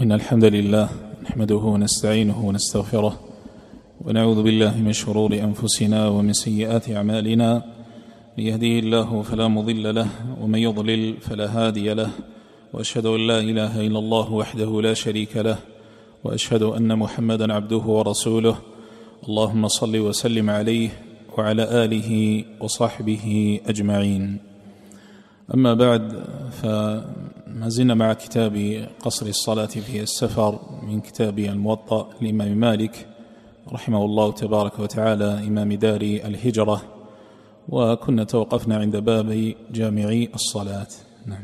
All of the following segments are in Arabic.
إن الحمد لله نحمده ونستعينه ونستغفره ونعوذ بالله من شرور أنفسنا ومن سيئات أعمالنا. من يهديه الله فلا مضل له ومن يضلل فلا هادي له، وأشهد أن لا إله إلا الله وحده لا شريك له، وأشهد أن محمدا عبده ورسوله. اللهم صل وسلم عليه وعلى آله وصحبه أجمعين. أما بعد، فما زلنا مع كتاب قصر الصلاة في السفر من كتاب الموطأ للإمام مالك رحمه الله تبارك وتعالى إمام دار الهجرة، وكنا توقفنا عند باب جامع الصلاة. نعم.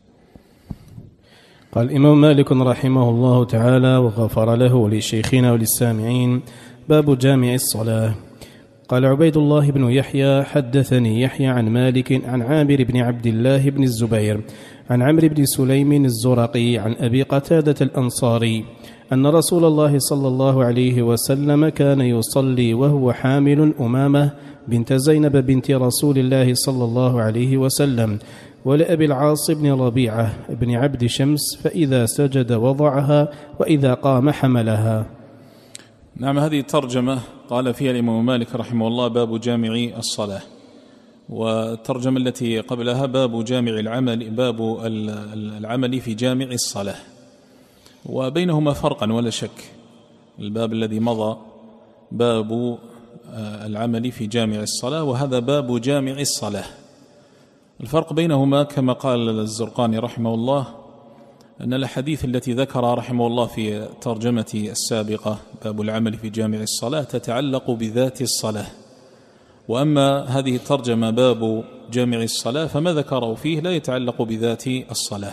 قال الإمام مالك رحمه الله تعالى وغفر له ولشيخنا وللسامعين: باب جامع الصلاة. قال عبيد الله بن يحيى: حدثني يحيى عن مالك عن عامر بن عبد الله بن الزبير عن عمرو بن سليم الزرقي عن أبي قتادة الأنصاري أن رسول الله صلى الله عليه وسلم كان يصلي وهو حامل أمامة بنت زينب بنت رسول الله صلى الله عليه وسلم، ولأبي العاص بن ربيعة بن عبد شمس، فإذا سجد وضعها وإذا قام حملها. نعم، هذه الترجمة قال فيها الإمام مالك رحمه الله: باب جامع الصلاة. والترجمة التي قبلها باب جامع العمل، باب العمل في جامع الصلاة، وبينهما فرقا ولا شك. الباب الذي مضى باب العمل في جامع الصلاة، وهذا باب جامع الصلاة. الفرق بينهما كما قال الزرقاني رحمه الله أن الحديث التي ذكرها رحمه الله في ترجمة السابقة باب العمل في جامع الصلاة تتعلق بذات الصلاة، وأما هذه الترجمة باب جامع الصلاة فما ذكره فيه لا يتعلق بذات الصلاة،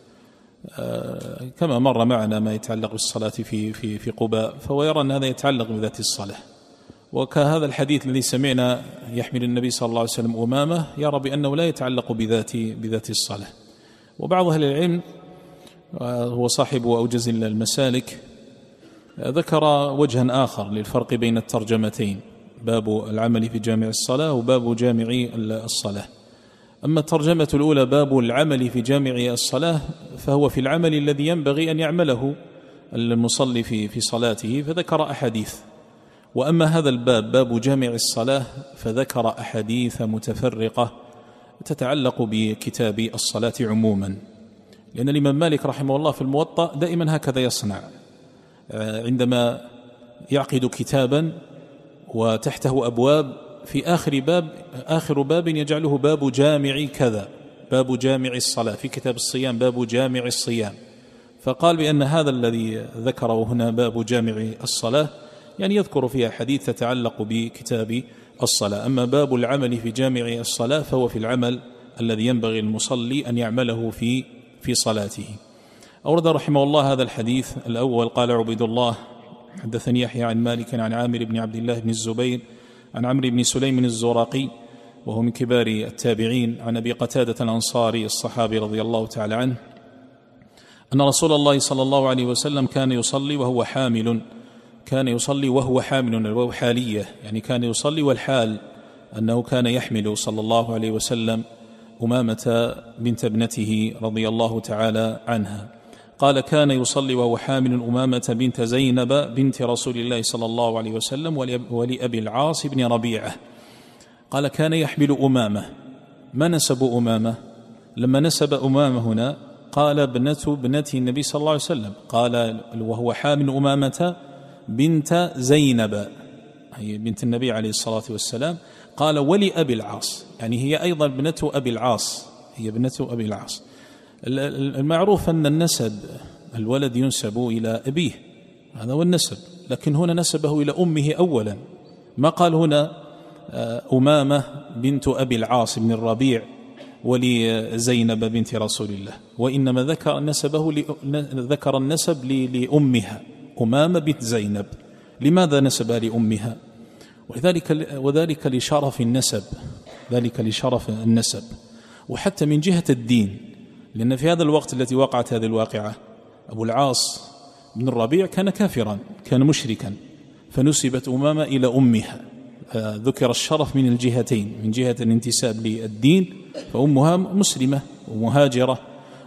كما مر معنا ما يتعلق بالصلاة في قباء، فهو يرى أن هذا يتعلق بذات الصلاة. وكهذا الحديث الذي سمعنا يحمل النبي صلى الله عليه وسلم أمامه يرى بأنه لا يتعلق بذات الصلاة. وبعض أهل العلم هو صاحب أوجز المسالك ذكر وجها آخر للفرق بين الترجمتين: باب العمل في جامع الصلاة وباب جامع الصلاة. أما الترجمة الأولى باب العمل في جامع الصلاة فهو في العمل الذي ينبغي أن يعمله المصلي في صلاته، فذكر أحاديث. وأما هذا الباب باب جامع الصلاة فذكر أحاديث متفرقة تتعلق بكتاب الصلاة عموما، لأن الإمام مالك رحمه الله في الموطأ دائما هكذا يصنع، عندما يعقد كتابا وتحته أبواب، في آخر باب يجعله باب جامع كذا، باب جامع الصلاة. في كتاب الصيام باب جامع الصيام، فقال بأن هذا الذي ذكره هنا باب جامع الصلاة يعني يذكر فيها حديث تتعلق بكتاب الصلاة. أما باب العمل في جامع الصلاة فهو في العمل الذي ينبغي المصلي أن يعمله في صلاته. أورد رحمه الله هذا الحديث الأول. قال عبيد الله: حدثني يحيى عن مالك عن عامر بن عبد الله بن الزبير عن عمرو بن سليم الزرقي وهو من كبار التابعين عن أبي قتادة الأنصاري الصحابي رضي الله تعالى عنه أن رسول الله صلى الله عليه وسلم كان يصلي وهو حامل. الواو حالية، يعني كان يصلي والحال أنه كان يحمل صلى الله عليه وسلم أمامة بنت ابنته رضي الله تعالى عنها. قال: كان يصلي وهو حامل أمامة بنت زينب بنت رسول الله صلى الله عليه وسلم ولأبي العاص بن ربيعة. قال: كان يحمل أمامة. ما نسب أمامة؟ لما نسب أمامة هنا قال ابنة النبي صلى الله عليه وسلم، قال وهو حامل أمامة بنت زينب، هي بنت النبي عليه الصلاة والسلام. قال: ولأبي العاص، يعني هي أيضا ابنة أبي العاص، هي ابنة أبي العاص. المعروف أن النسب الولد ينسب إلى أبيه، هذا هو النسب، لكن هنا نسبه إلى أمه أولا. ما قال هنا أمامة بنت أبي العاص بن الربيع ولزينب بنت رسول الله، وإنما ذكر النسب لأمها، أمامة بنت زينب. لماذا نسبها لأمها؟ وذلك لشرف النسب، ذلك لشرف النسب، وحتى من جهة الدين، لأن في هذا الوقت التي وقعت هذه الواقعة أبو العاص بن الربيع كان كافرا، كان مشركا، فنسبت أمامة إلى أمها. ذكر الشرف من الجهتين، من جهة الانتساب للدين فأمها مسلمة ومهاجرة،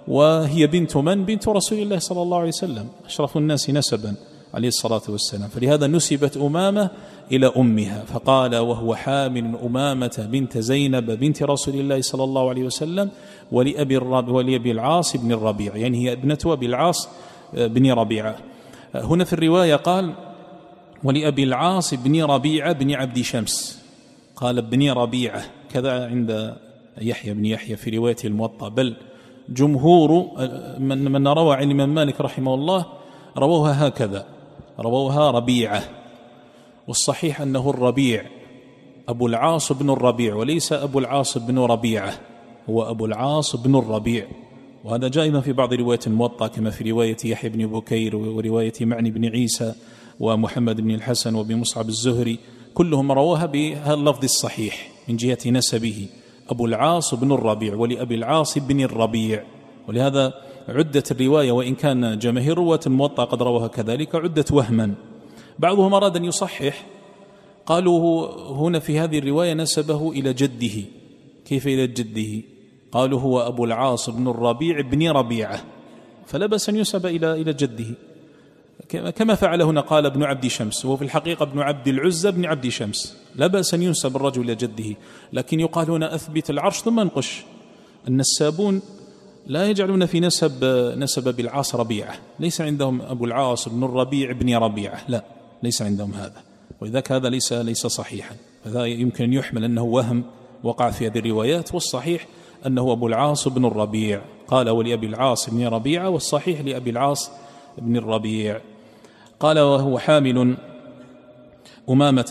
وهي بنت من؟ بنت رسول الله صلى الله عليه وسلم، أشرف الناس نسبا عليه الصلاة والسلام، فلهذا نسبت أمامة إلى أمها، فقال وهو حامل أمامة بنت زينب بنت رسول الله صلى الله عليه وسلم ولأبي العاص بن الربيع، يعني هي ابنة أبي العاص بن ربيعة. هنا في الرواية قال ولأبي العاص بن ربيعة بن عبد شمس، قال ابن ربيعة، كذا عند يحيى بن يحيى في رواية الموطأ، بل جمهور من روى عن الإمام مالك رحمه الله رووها هكذا، رووها ربيعة، والصحيح أنه الربيع أبو العاص بن الربيع وليس أبو العاص بن ربيعة، هو أبو العاص بن الربيع، وهذا جاء في بعض روايات الموطأ كما في رواية يحيى بن بكير ورواية معني بن عيسى ومحمد بن الحسن وابن مصعب الزهري، كلهم رواها بهذا اللفظ الصحيح من جهة نسبه، أبو العاص بن الربيع ولأبي العاص بن الربيع. ولهذا عدت الرواية، وإن كان جماهير رواة الموطأ قد روها كذلك، عدت وهما. بعضهم أراد أن يصحح، قالوا هنا في هذه الرواية نسبه إلى جده. كيف إلى جده؟ قالوا هو أبو العاص بن الربيع بن ربيعة، فلا بأس أن ينسب إلى جده، كما فعل هنا قال ابن عبد شمس، وهو في الحقيقة ابن عبد العزة بن عبد شمس، لا بأس أن ينسب الرجل إلى جده، لكن يقال هنا أثبت العرش ثم انقش. النسابون لا يجعلون في نسب بالعاص ربيعة، ليس عندهم أبو العاص بن الربيع بن ربيعة، لا، ليس عندهم هذا، ولذلك هذا ليس صحيحا، هذا يمكن أن يحمل أنه وهم وقع في هذه الروايات، والصحيح أنه أبو العاص بن الربيع، قال ولأبي العاص بن ربيعة، والصحيح لأبي العاص بن الربيع. قال وهو حامل أمامة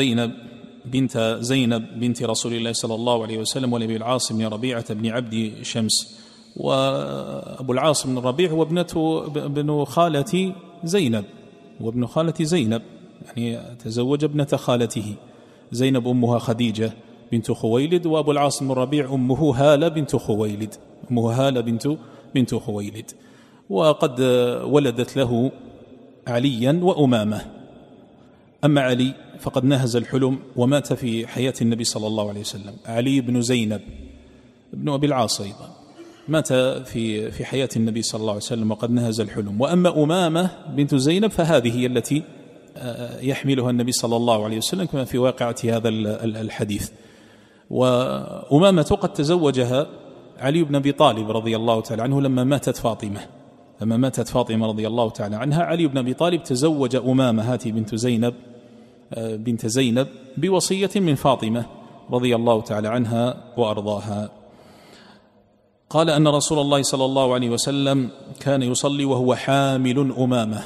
بنت زينب بنت رسول الله صلى الله عليه وسلم ولأبي العاص بن ربيعة بن عبد شمس. وأبو العاص بن الربيع هو ابن خالة زينب، وابن خالة زينب يعني تزوج ابنة خالته زينب، أمها خديجة بنت خويلد، وأبو العاص بن الربيع أمه هالة بنت خويلد، أمه هالة بنت خويلد. وقد ولدت له عليا وأمامة. أما علي فقد نهز الحلم ومات في حياة النبي صلى الله عليه وسلم، علي بن زينب ابن أبي العاص أيضا مات في حياة النبي صلى الله عليه وسلم وقد نهز الحلم. وأما أمامة بنت زينب فهذه هي التي يحملها النبي صلى الله عليه وسلم كما في واقعة هذا الحديث. وأمامة قد تزوجها علي بن أبي طالب رضي الله تعالى عنه لما ماتت فاطمة رضي الله تعالى عنها، علي بن أبي طالب تزوج أمامة هذه بنت زينب بوصية من فاطمة رضي الله تعالى عنها وأرضاها. قال أن رسول الله صلى الله عليه وسلم كان يصلي وهو حامل أمامة.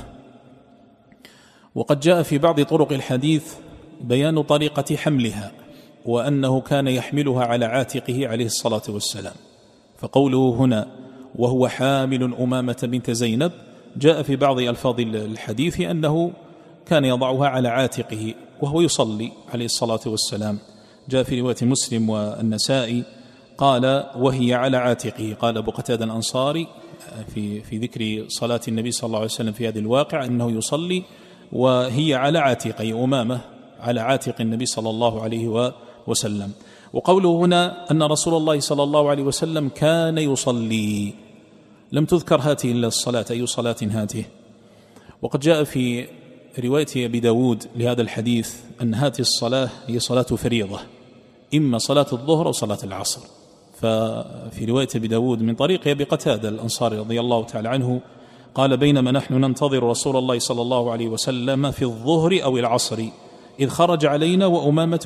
وقد جاء في بعض طرق الحديث بيان طريقة حملها، وأنه كان يحملها على عاتقه عليه الصلاة والسلام. فقوله هنا وهو حامل أمامة بنت زينب جاء في بعض ألفاظ الحديث أنه كان يضعها على عاتقه وهو يصلي عليه الصلاة والسلام. جاء في رواية مسلم والنسائي قال وهي على عاتقه. قال أبو قتادة الأنصاري في ذكر صلاة النبي صلى الله عليه وسلم في هذا الواقع أنه يصلي وهي على عاتقه، أمامة على عاتق النبي صلى الله عليه وسلم. وقوله هنا أن رسول الله صلى الله عليه وسلم كان يصلي، لم تذكر هاته إلا الصلاة، أي صلاة هاته. وقد جاء في رواية أبي داود لهذا الحديث أن هاته الصلاة هي صلاة فريضة، إما صلاة الظهر أو صلاة العصر. ففي رواية أبي داود من طريق أبي قتادة الأنصاري رضي الله تعالى عنه قال بينما نحن ننتظر رسول الله صلى الله عليه وسلم في الظهر أو العصر إذ خرج علينا وأمامة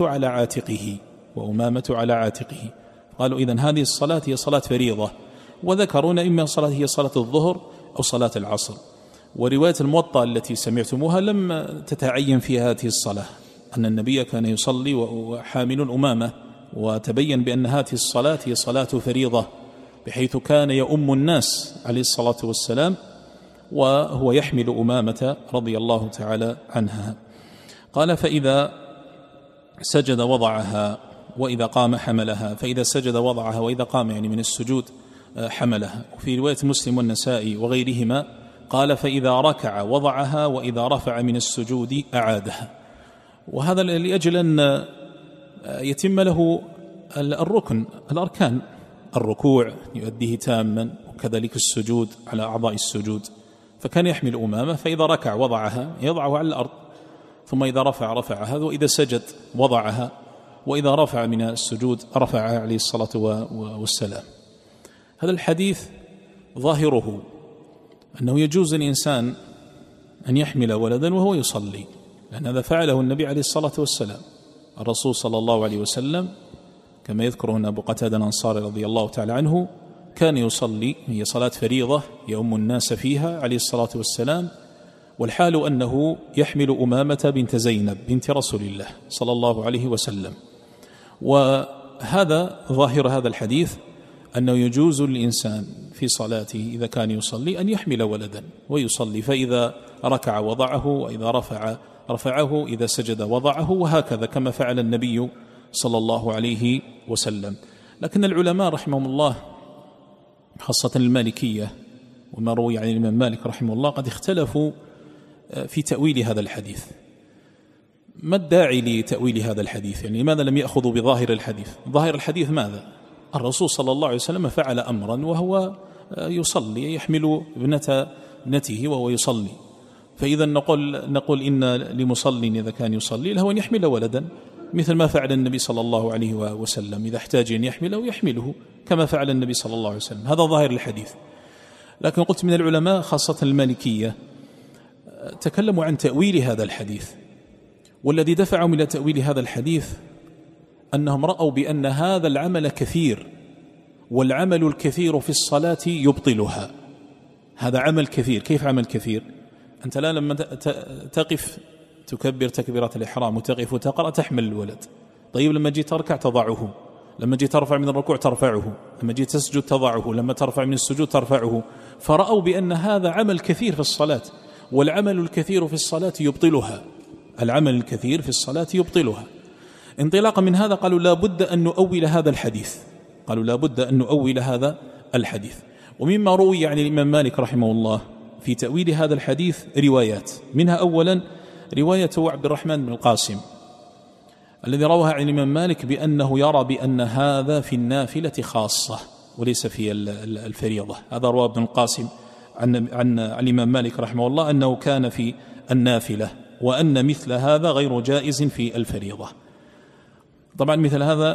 على عاتقه. قالوا إذن هذه الصلاة هي صلاة فريضة، وذكرون إما صلاة هي صلاة الظهر أو صلاة العصر. ورواية الموطأ التي سمعتموها لم تتعين فيها هذه الصلاة، أن النبي كان يصلي وحامل أمامة، وتبين بأن هذه الصلاة هي صلاة فريضة، بحيث كان يؤم الناس عليه الصلاة والسلام وهو يحمل أمامة رضي الله تعالى عنها. قال فإذا سجد وضعها وإذا قام حملها، فإذا سجد وضعها وإذا قام يعني من السجود حملها. وفي رواية مسلم والنسائي وغيرهما قال فإذا ركع وضعها وإذا رفع من السجود أعادها. وهذا لأجل أن يتم له الأركان، الركوع يؤديه تاما، وكذلك السجود على أعضاء السجود، فكان يحمل أمامة، فإذا ركع وضعها يضعها على الأرض، ثم إذا رفعها، وإذا سجد وضعها، وإذا رفع من السجود رفعها عليه الصلاة والسلام. هذا الحديث ظاهره أنه يجوز الإنسان أن يحمل ولدا وهو يصلي، لأن هذا فعله النبي عليه الصلاة والسلام. الرسول صلى الله عليه وسلم كما يذكر هنا أبو قتادة الأنصاري رضي الله تعالى عنه كان يصلي، هي صلاة فريضة يؤم الناس فيها عليه الصلاة والسلام، والحال أنه يحمل أمامة بنت زينب بنت رسول الله صلى الله عليه وسلم. وهذا ظاهر هذا الحديث أنه يجوز للإنسان في صلاته إذا كان يصلي أن يحمل ولدا ويصلي، فإذا ركع وضعه، وإذا رفعه، إذا سجد وضعه، وهكذا كما فعل النبي صلى الله عليه وسلم. لكن العلماء رحمهم الله خاصة المالكية وما روي عن الإمام مالك رحمه الله قد اختلفوا في تأويل هذا الحديث. ما الداعي لتأويل هذا الحديث؟ يعني لماذا لم يأخذوا بظاهر الحديث؟ ظاهر الحديث ماذا؟ الرسول صلى الله عليه وسلم فعل أمرا وهو يصلي، يحمل ابنته وهو يصلي، فإذا نقول إن لمصلي إذا كان يصلي له أن يحمل ولدا، مثل ما فعل النبي صلى الله عليه وسلم، إذا احتاج أن يحمله يحمله كما فعل النبي صلى الله عليه وسلم. هذا ظاهر الحديث. لكن قلت من العلماء خاصة المالكية تكلموا عن تأويل هذا الحديث، والذي دفعهم إلى تأويل هذا الحديث أنهم رأوا بأن هذا العمل كثير، والعمل الكثير في الصلاة يبطلها. هذا عمل كثير. كيف عمل كثير؟ أنت لا لما تقف تكبر تكبيرة الإحرام وتقف وتقرأ تحمل الولد، طيب لما جيت تركع تضعه، لما جيت ترفع من الركوع ترفعه، لما جيت تسجد تضعه، لما ترفع من السجود ترفعه. فرأوا بأن هذا عمل كثير في الصلاة، والعمل الكثير في الصلاة يبطلها. العمل الكثير في الصلاة يبطلها. انطلاقا من هذا قالوا لا بد أن نؤول هذا الحديث، قالوا لا بد أن نؤول هذا الحديث. ومما روي عن الإمام مالك رحمه الله في تأويل هذا الحديث روايات، منها أولا رواية عبد الرحمن بن القاسم الذي روها عن الإمام مالك بأنه يرى بأن هذا في النافلة خاصة وليس في الفريضة. هذا رواه ابن القاسم عن الإمام مالك رحمه الله أنه كان في النافلة، وأن مثل هذا غير جائز في الفريضة. طبعا مثل هذا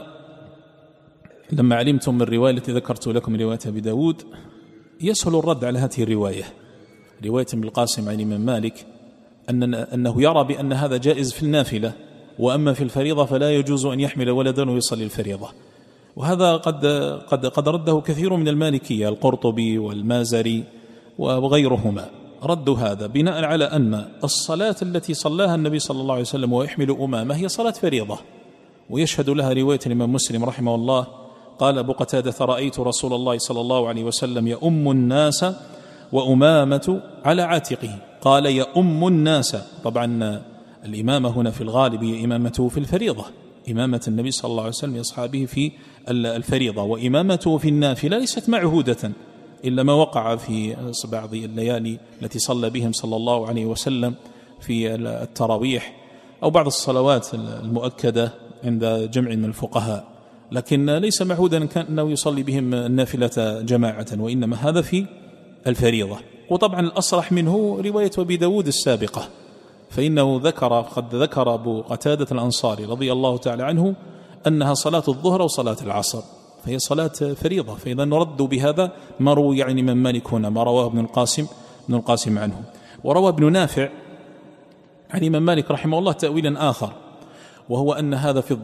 لما علمتم من الرواية التي ذكرت لكم رواية أبي داود يسهل الرد على هذه الرواية، رواية ابن القاسم عن الإمام مالك أنه يرى بأن هذا جائز في النافلة، وأما في الفريضة فلا يجوز أن يحمل ولدا ويصلي الفريضة. وهذا قد رده كثير من المالكية، القرطبي والمازري وغيرهما، ردوا هذا بناء على أن الصلاة التي صلاها النبي صلى الله عليه وسلم ويحمل أمامه هي صلاة فريضة، ويشهد لها رواية الإمام مسلم رحمه الله قال أبو قتادة رأيت رسول الله صلى الله عليه وسلم يؤم الناس وأمامة على عاتقه. قال يؤم الناس، طبعا الإمامة هنا في الغالب هي إمامته في الفريضة، إمامة النبي صلى الله عليه وسلم لأصحابه في الفريضة، وإمامته في النافلة ليست معهودة إلا ما وقع في بعض الليالي التي صلى بهم صلى الله عليه وسلم في التراويح أو بعض الصلوات المؤكدة عند جمع من الفقهاء، لكن ليس معهودا أنه يصلي بهم النافلة جماعة، وإنما هذا في الفريضة. وطبعا الأصرح منه رواية أبي داود السابقة، فإنه قد ذكر أبو قتادة الأنصاري رضي الله تعالى عنه أنها صلاة الظهر وصلاة العصر، فهي صلاة فريضة. فإذا نرد بهذا ما روي عن الإمام مالك هنا، ما رواه ابن القاسم عنه. وروى ابن نافع عن الإمام مالك رحمه الله تأويلا آخر، وهو أن هذا في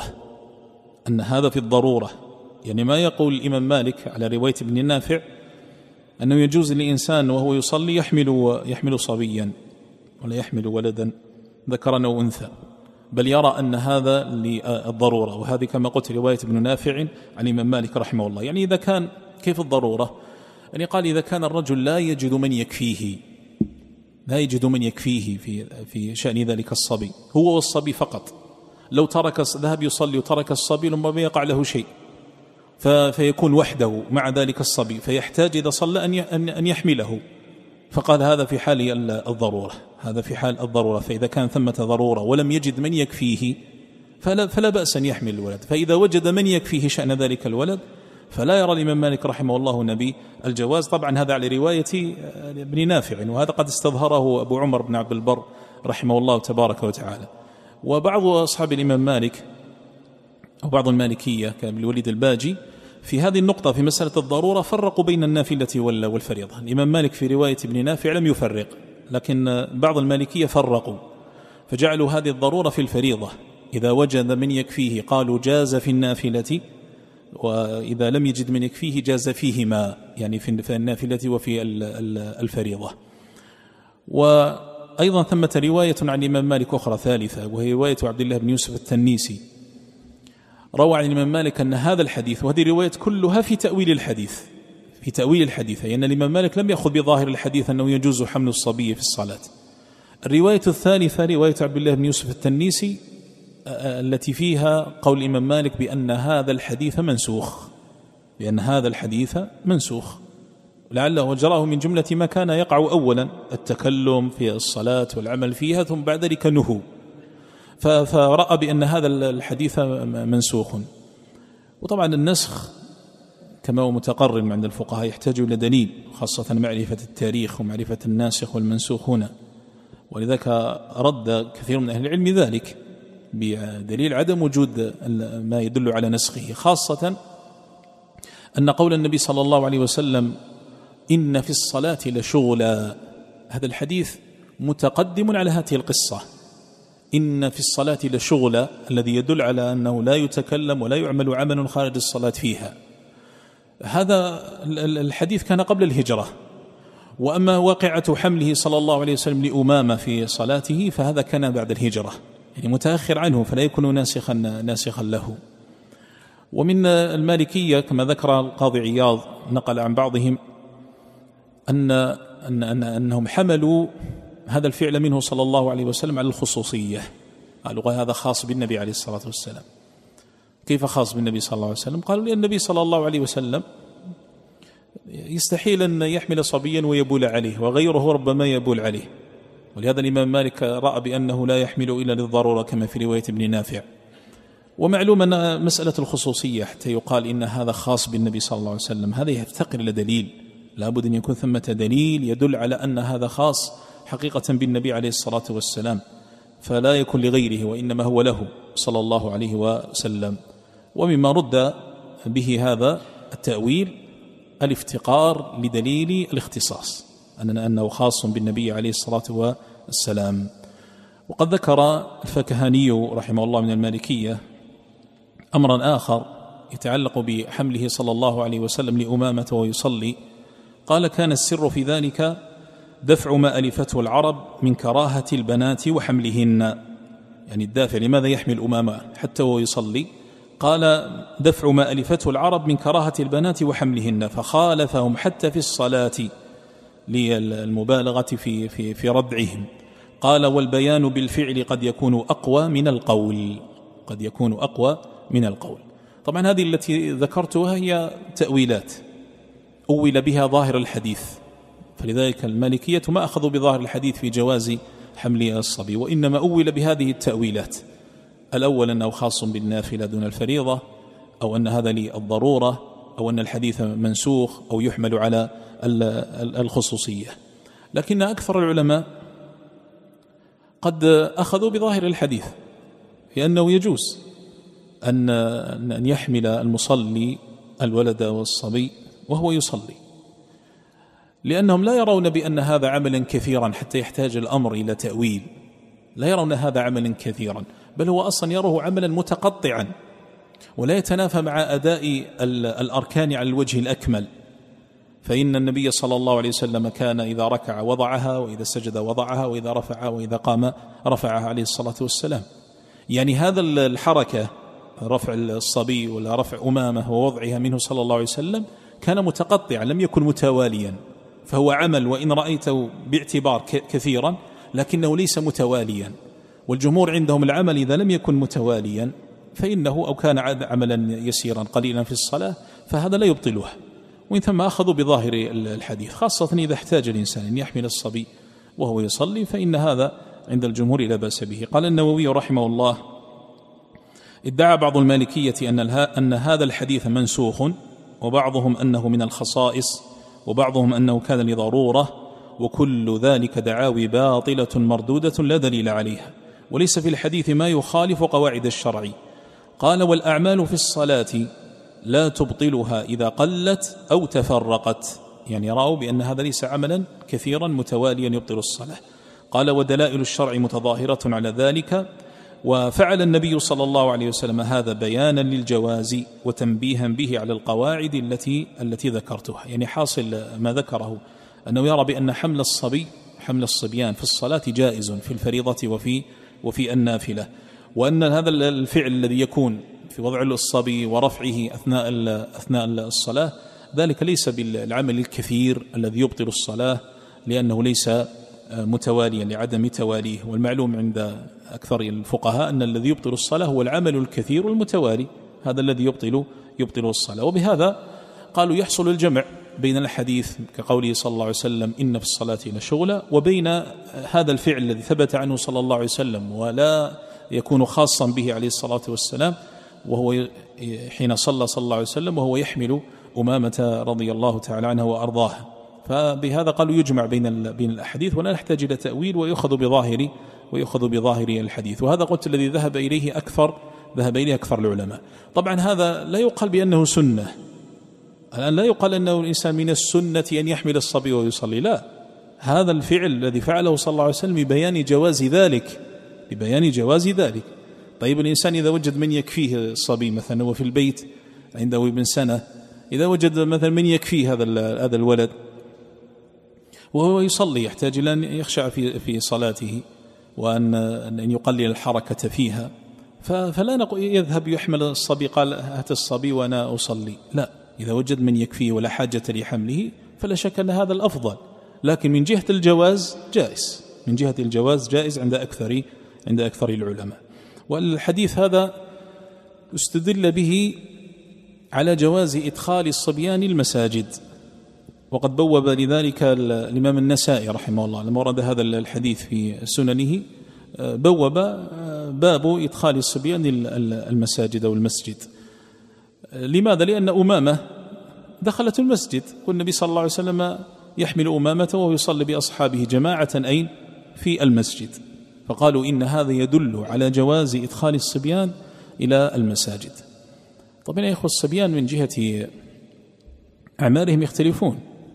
الضرورة، يعني ما يقول الإمام مالك على رواية ابن نافع أنه يجوز للإنسان وهو يصلي يحمل صبيا ولا يحمل ولدا ذكرا أو أنثى، بل يرى أن هذا للضرورة. وهذه كما قلت رواية ابن نافع عن الإمام مالك رحمه الله. يعني إذا كان كيف الضرورة؟ يعني قال إذا كان الرجل لا يجد من يكفيه في شأن ذلك الصبي، هو والصبي فقط، لو ذهب يصلي وترك الصبي لما يقع له شيء فيكون وحده مع ذلك الصبي، فيحتاج إذا صلى أن يحمله، فقال هذا في حال الضرورة، فإذا كان ثمة ضرورة ولم يجد من يكفيه فلا بأس أن يحمل الولد. فإذا وجد من يكفيه شأن ذلك الولد فلا يرى الإمام مالك رحمه الله نبي الجواز. طبعا هذا على رواية ابن نافع، وهذا قد استظهره أبو عمر بن عبد البر رحمه الله تبارك وتعالى. وبعض أصحاب الإمام مالك أو بعض المالكية كابن الوليد الباجي في هذه النقطة في مسألة الضرورة فرقوا بين النافلة والفريضة. الإمام مالك في رواية ابن نافع لم يفرق، لكن بعض المالكية فرقوا فجعلوا هذه الضرورة في الفريضة، إذا وجد من يكفيه قالوا جاز في النافلة، وإذا لم يجد من يكفيه جاز فيهما، يعني في النافلة وفي الفريضة. وأيضا ثمة رواية عن الإمام مالك أخرى ثالثة، وهي رواية عبد الله بن يوسف التنيسي، روى عن الإمام مالك أن هذا الحديث، وهذه الرواية كلها في تأويل الحديث، في تأويل الحديث، يعني الإمام مالك لم يأخذ بظاهر الحديث أنه يجوز حمل الصبي في الصلاة. الرواية الثالثة رواية عبد الله بن يوسف التنيسي التي فيها قول الإمام مالك بأن هذا الحديث منسوخ، بأن هذا الحديث منسوخ، لعله وجراه من جملة ما كان يقع أولا التكلم في الصلاة والعمل فيها، ثم بعد ذلك نهوا، فرأى بأن هذا الحديث منسوخ. وطبعا النسخ كما هو متقرر عند الفقهاء يحتاج إلى دليل، خاصة معرفة التاريخ ومعرفة الناسخ والمنسوخ هنا، ولذلك رد كثير من أهل العلم ذلك بدليل عدم وجود ما يدل على نسخه، خاصة أن قول النبي صلى الله عليه وسلم إن في الصلاة لشغلا، هذا الحديث متقدم على هذه القصة، إن في الصلاة لشغلا الذي يدل على أنه لا يتكلم ولا يعمل عمل خارج الصلاة فيها. هذا الحديث كان قبل الهجرة، وأما واقعة حمله صلى الله عليه وسلم لأمامة في صلاته فهذا كان بعد الهجرة، يعني متأخر عنه، فلا يكون ناسخا له. ومن المالكية كما ذكر القاضي عياض نقل عن بعضهم أنهم حملوا هذا الفعل منه صلى الله عليه وسلم على الخصوصية، قالوا هذا خاص بالنبي عليه الصلاة والسلام. كيف خاص بالنبي صلى الله عليه وسلم؟ قالوا لأن النبي صلى الله عليه وسلم يستحيل أن يحمل صبيا ويبول عليه، وغيره ربما يبول عليه، ولهذا الإمام مالك رأى بأنه لا يحمل إلا للضرورة كما في رواية ابن نافع. ومعلوم أن مسألة الخصوصية حتى يقال إن هذا خاص بالنبي صلى الله عليه وسلم هذا يفتقر إلى دليل، لابد أن يكون ثمة دليل يدل على أن هذا خاص حقيقة بالنبي عليه الصلاة والسلام، فلا يكون لغيره وإنما هو له صلى الله عليه وسلم. ومما رد به هذا التأويل الافتقار لدليل الاختصاص، أنه خاص بالنبي عليه الصلاة والسلام. وقد ذكر الفكهاني رحمه الله من المالكية أمرا آخر يتعلق بحمله صلى الله عليه وسلم لأمامة ويصلي، قال كان السر في ذلك دفع ما ألفته العرب من كراهة البنات وحملهن، يعني الدافع لماذا يحمل أمامة حتى ويصلي؟ قال دفع ما ألفته العرب من كراهة البنات وحملهن، فخالفهم حتى في الصلاة للمبالغة في ردعهم. قال والبيان بالفعل قد يكون أقوى من القول، قد يكون أقوى من القول. طبعا هذه التي ذكرتها هي تأويلات أول بها ظاهر الحديث، فلذلك المالكية ما أخذوا بظاهر الحديث في جواز حمل الصبي، وإنما أول بهذه التأويلات، الأول أنه خاص بالنافلة دون الفريضة، أو أن هذا للضرورة، أو أن الحديث منسوخ، أو يحمل على الخصوصية. لكن أكثر العلماء قد أخذوا بظاهر الحديث لأنه يجوز أن يحمل المصلي الولد والصبي وهو يصلي، لأنهم لا يرون بأن هذا عملا كثيرا حتى يحتاج الأمر إلى تأويل، لا يرون هذا عملا كثيرا، بل هو أصلا يروه عملا متقطعا ولا يتنافى مع أداء الأركان على الوجه الأكمل. فإن النبي صلى الله عليه وسلم كان إذا ركع وضعها، وإذا سجد وضعها، وإذا رفع وإذا قام رفعها عليه الصلاة والسلام. يعني هذا الحركة رفع الصبي ولا رفع أمامه ووضعها منه صلى الله عليه وسلم كان متقطعا لم يكن متواليا، فهو عمل وإن رأيته باعتبار كثيرا لكنه ليس متواليا. والجمهور عندهم العمل إذا لم يكن متواليا فإنه أو كان عملا يسيرا قليلا في الصلاة فهذا لا يبطله، وإن ثم أخذوا بظاهر الحديث، خاصة إذا احتاج الإنسان أن يحمل الصبي وهو يصلي فإن هذا عند الجمهور لا بأس به. قال النووي رحمه الله ادعى بعض المالكية أن هذا الحديث منسوخ وبعضهم أنه من الخصائص، وبعضهم أنه كان لضرورة، وكل ذلك دعاوي باطلة مردودة لا دليل عليها، وليس في الحديث ما يخالف قواعد الشرع. قال: والأعمال في الصلاة لا تبطلها إذا قلت أو تفرقت، يعني رأوا بأن هذا ليس عملا كثيرا متواليا يبطل الصلاة. قال: ودلائل الشرع متظاهرة على ذلك، وفعل النبي صلى الله عليه وسلم هذا بيانا للجواز وتنبيها به على القواعد التي ذكرتها. يعني حاصل ما ذكره أنه يرى بأن حمل الصبيان في الصلاة جائز في الفريضة وفي النافلة، وأن هذا الفعل الذي يكون في وضع الصبي ورفعه أثناء الصلاة ذلك ليس بالعمل الكثير الذي يبطل الصلاة، لأنه ليس متواليا لعدم تواليه. والمعلوم عند أكثر الفقهاء أن الذي يبطل الصلاة هو العمل الكثير المتوالي، هذا الذي يبطل الصلاة. وبهذا قالوا يحصل الجمع بين الحديث كقوله صلى الله عليه وسلم: إن في الصلاة لشغلا، وبين هذا الفعل الذي ثبت عنه صلى الله عليه وسلم ولا يكون خاصا به عليه الصلاة والسلام، وهو حين صلى الله عليه وسلم وهو يحمل أمامة رضي الله تعالى عنها وأرضاها. فبهذا قالوا يجمع بين الأحاديث ولا نحتاج إلى تأويل، ويأخذ بظاهر الحديث. وهذا قلت الذي ذهب إليه أكثر العلماء. طبعا هذا لا يقال بأنه سنة، الآن لا يقال أنه الإنسان من السنة أن يحمل الصبي ويصلي، لا، هذا الفعل الذي فعله صلى الله عليه وسلم ببيان جواز ذلك. طيب الإنسان إذا وجد من يكفيه الصبي مثلا وفي البيت عنده ابن سنة، إذا وجد مثلا من يكفيه هذا الولد وهو يصلي، يحتاج إلى أن يخشع في صلاته وأن يقلل الحركة فيها، فلا نقول يذهب يحمل الصبي قال هات الصبي وأنا أصلي، لا، إذا وجد من يكفيه ولا حاجة لحمله فلا شك أن هذا الأفضل. لكن من جهة الجواز جائز عند أكثر العلماء. والحديث هذا استدل به على جواز إدخال الصبيان المساجد، وقد بوب لذلك الإمام النسائي رحمه الله لما ورد هذا الحديث في سننه، بوب باب إدخال الصبيان المساجد أو المسجد. لماذا؟ لأن أمامة دخلت المسجد، والنبي صلى الله عليه وسلم يحمل أمامته وهو يصلي بأصحابه جماعة أين؟ في المسجد. فقالوا إن هذا يدل على جواز إدخال الصبيان إلى المساجد. طبعا يا إخوة، الصبيان من جهة أعمارهم يختلفون.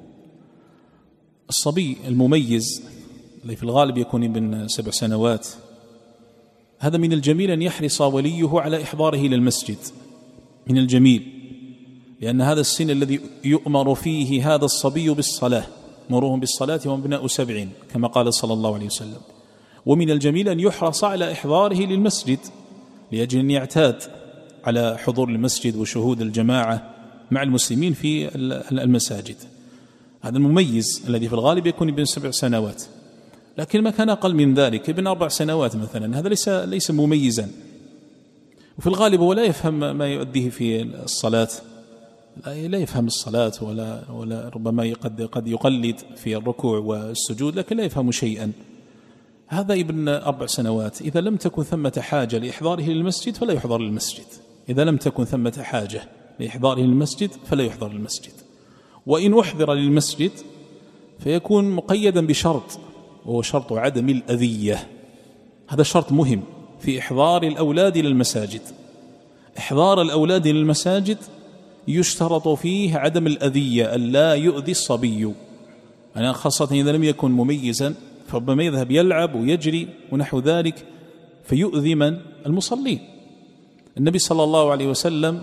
الصبي المميز الذي في الغالب يكون ابن 7 سنوات، هذا من الجميل أن يحرص وليه على إحضاره إلى المسجد، من الجميل، لأن هذا السن الذي يؤمر فيه هذا الصبي بالصلاة، مروهم بالصلاة وهم ابناء 7 كما قال صلى الله عليه وسلم. ومن الجميل أن يحرص على إحضاره للمسجد لأجل أن يعتاد على حضور المسجد وشهود الجماعة مع المسلمين في المساجد. هذا المميز الذي في الغالب يكون ابن 7 سنوات، لكن ما كان أقل من ذلك ابن 4 سنوات مثلا، هذا ليس مميزا، وفي الغالب هو لا يفهم ما يؤديه في الصلاة، لا يفهم الصلاة ولا ربما قد يقلد في الركوع والسجود، لكن لا يفهم شيئا. هذا ابن 4 سنوات، إذا لم تكن ثمة حاجة لإحضاره للمسجد فلا يحضر للمسجد، إذا لم تكن ثمة حاجة لإحضاره للمسجد فلا يحضر للمسجد. وإن أحضر للمسجد فيكون مقيدا بشرط، وهو شرط عدم الأذية. هذا شرط مهم في إحضار الأولاد للمساجد. إحضار الأولاد للمساجد يشترط فيه عدم الأذية، ألا يؤذي الصبي، يعني خاصة إذا لم يكن مميزا، فربما يذهب يلعب ويجري ونحو ذلك فيؤذي من؟ المصلين. النبي صلى الله عليه وسلم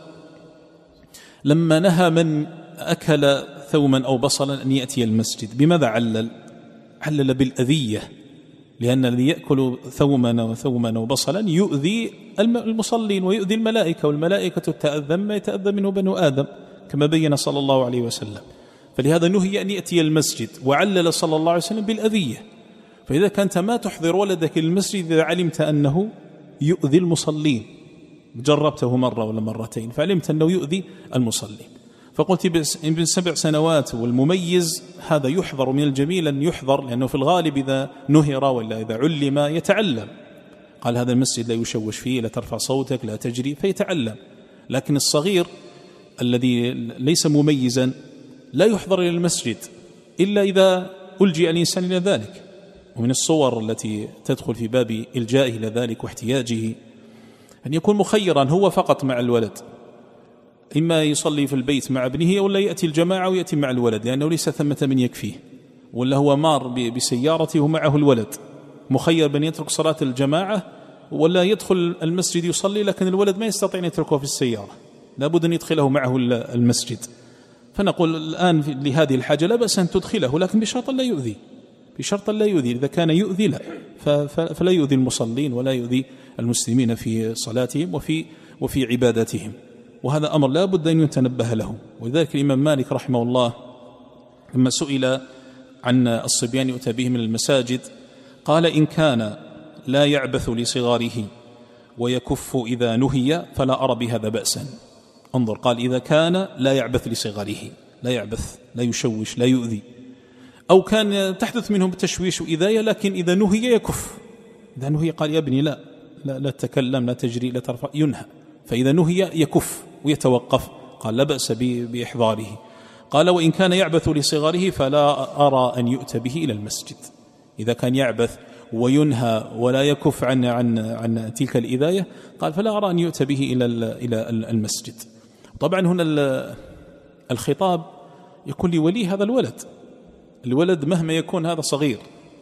لما نهى من أكل ثوما أو بصلا أن يأتي المسجد، بماذا علل بالأذية، لأن الذي يأكل ثوما وبصلا يؤذي المصلين ويؤذي الملائكة، والملائكة تتأذى ما يتأذى منه بنو آدم كما بين صلى الله عليه وسلم. فلهذا نهي أن يأتي المسجد، وعلل صلى الله عليه وسلم بالأذية. فإذا كنت ما تحضر ولدك للمسجد إذا علمت أنه يؤذي المصلين، جربته مرة ولا مرتين فعلمت أنه يؤذي المصلين، فقلت ابن 7 سنوات والمميز هذا يحضر، من الجميل أن يحضر، لأنه في الغالب إذا نهر ولا إذا علم يتعلم. قال هذا المسجد لا يشوش فيه، لا ترفع صوتك، لا تجري، فيتعلم. لكن الصغير الذي ليس مميزا لا يحضر إلى المسجد إلا إذا ألجئ الإنسان إلى ذلك. ومن الصور التي تدخل في باب إلجائه إلى ذلك واحتياجه أن يكون مخيرا هو فقط مع الولد، إما يصلي في البيت مع ابنه ولا يأتي الجماعة ويأتي مع الولد، لأنه ليس ثمة من يكفيه، ولا هو مار بسيارته ومعه الولد، مخير بأن يترك صلاة الجماعة ولا يدخل المسجد يصلي، لكن الولد ما يستطيع أن يتركه في السيارة، لابد أن يدخله معه المسجد. فنقول الآن لهذه الحاجة لا بأس أن تدخله، لكن بشرط لا يؤذي، بشرط لا يؤذي. إذا كان يؤذي لا، فلا يؤذي المصلين ولا يؤذي المسلمين في صلاتهم وفي عباداتهم، وهذا أمر لا بد أن يتنبه له. ولذلك الإمام مالك رحمه الله لما سئل عن الصبيان يؤتى به من المساجد قال: إن كان لا يعبث لصغاره ويكف إذا نهي فلا أرى بهذا بأسا. انظر، قال إذا كان لا يعبث لصغاره، لا يعبث، لا يشوش، لا يؤذي، أو كان تحدث منهم التشويش وإذاية، لكن إذا نهي يكف. إذا نهي قال: يا ابني لا تتكلم، لا تجري، لا ترفع، ينهى. فإذا نهي يكف ويتوقف، قال لا بأس بإحضاره. قال: وإن كان يعبث لصغاره فلا أرى أن يؤتى به إلى المسجد. إذا كان يعبث وينهى ولا يكف عن تلك الإذاية، قال فلا أرى أن يؤتى به إلى المسجد. طبعا هنا الخطاب يكون لولي هذا الولد مهما يكون هذا صغير،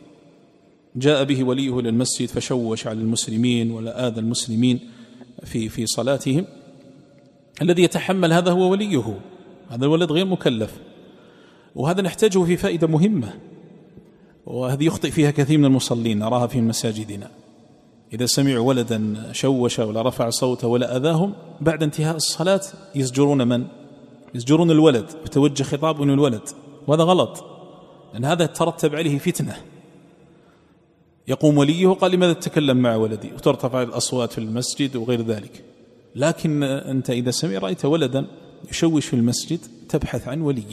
جاء به وليه إلى المسجد فشوش على المسلمين ولا آذى المسلمين في صلاتهم، الذي يتحمل هذا هو وليه، هذا الولد غير مكلف. وهذا نحتاجه في فائدة مهمة، وهذه يخطئ فيها كثير من المصلين نراها في مساجدنا. إذا سمعوا ولدا شوش ولا رفع صوته ولا أذاهم، بعد انتهاء الصلاة يزجرون من؟ يزجرون الولد، وتوجه خطاب إلى الولد، وهذا غلط، لأن هذا ترتب عليه فتنة. يقوم وليه قال: لماذا تتكلم مع ولدي؟ وترتفع الأصوات في المسجد وغير ذلك. لكن أنت إذا رأيت ولدا يشوش في المسجد تبحث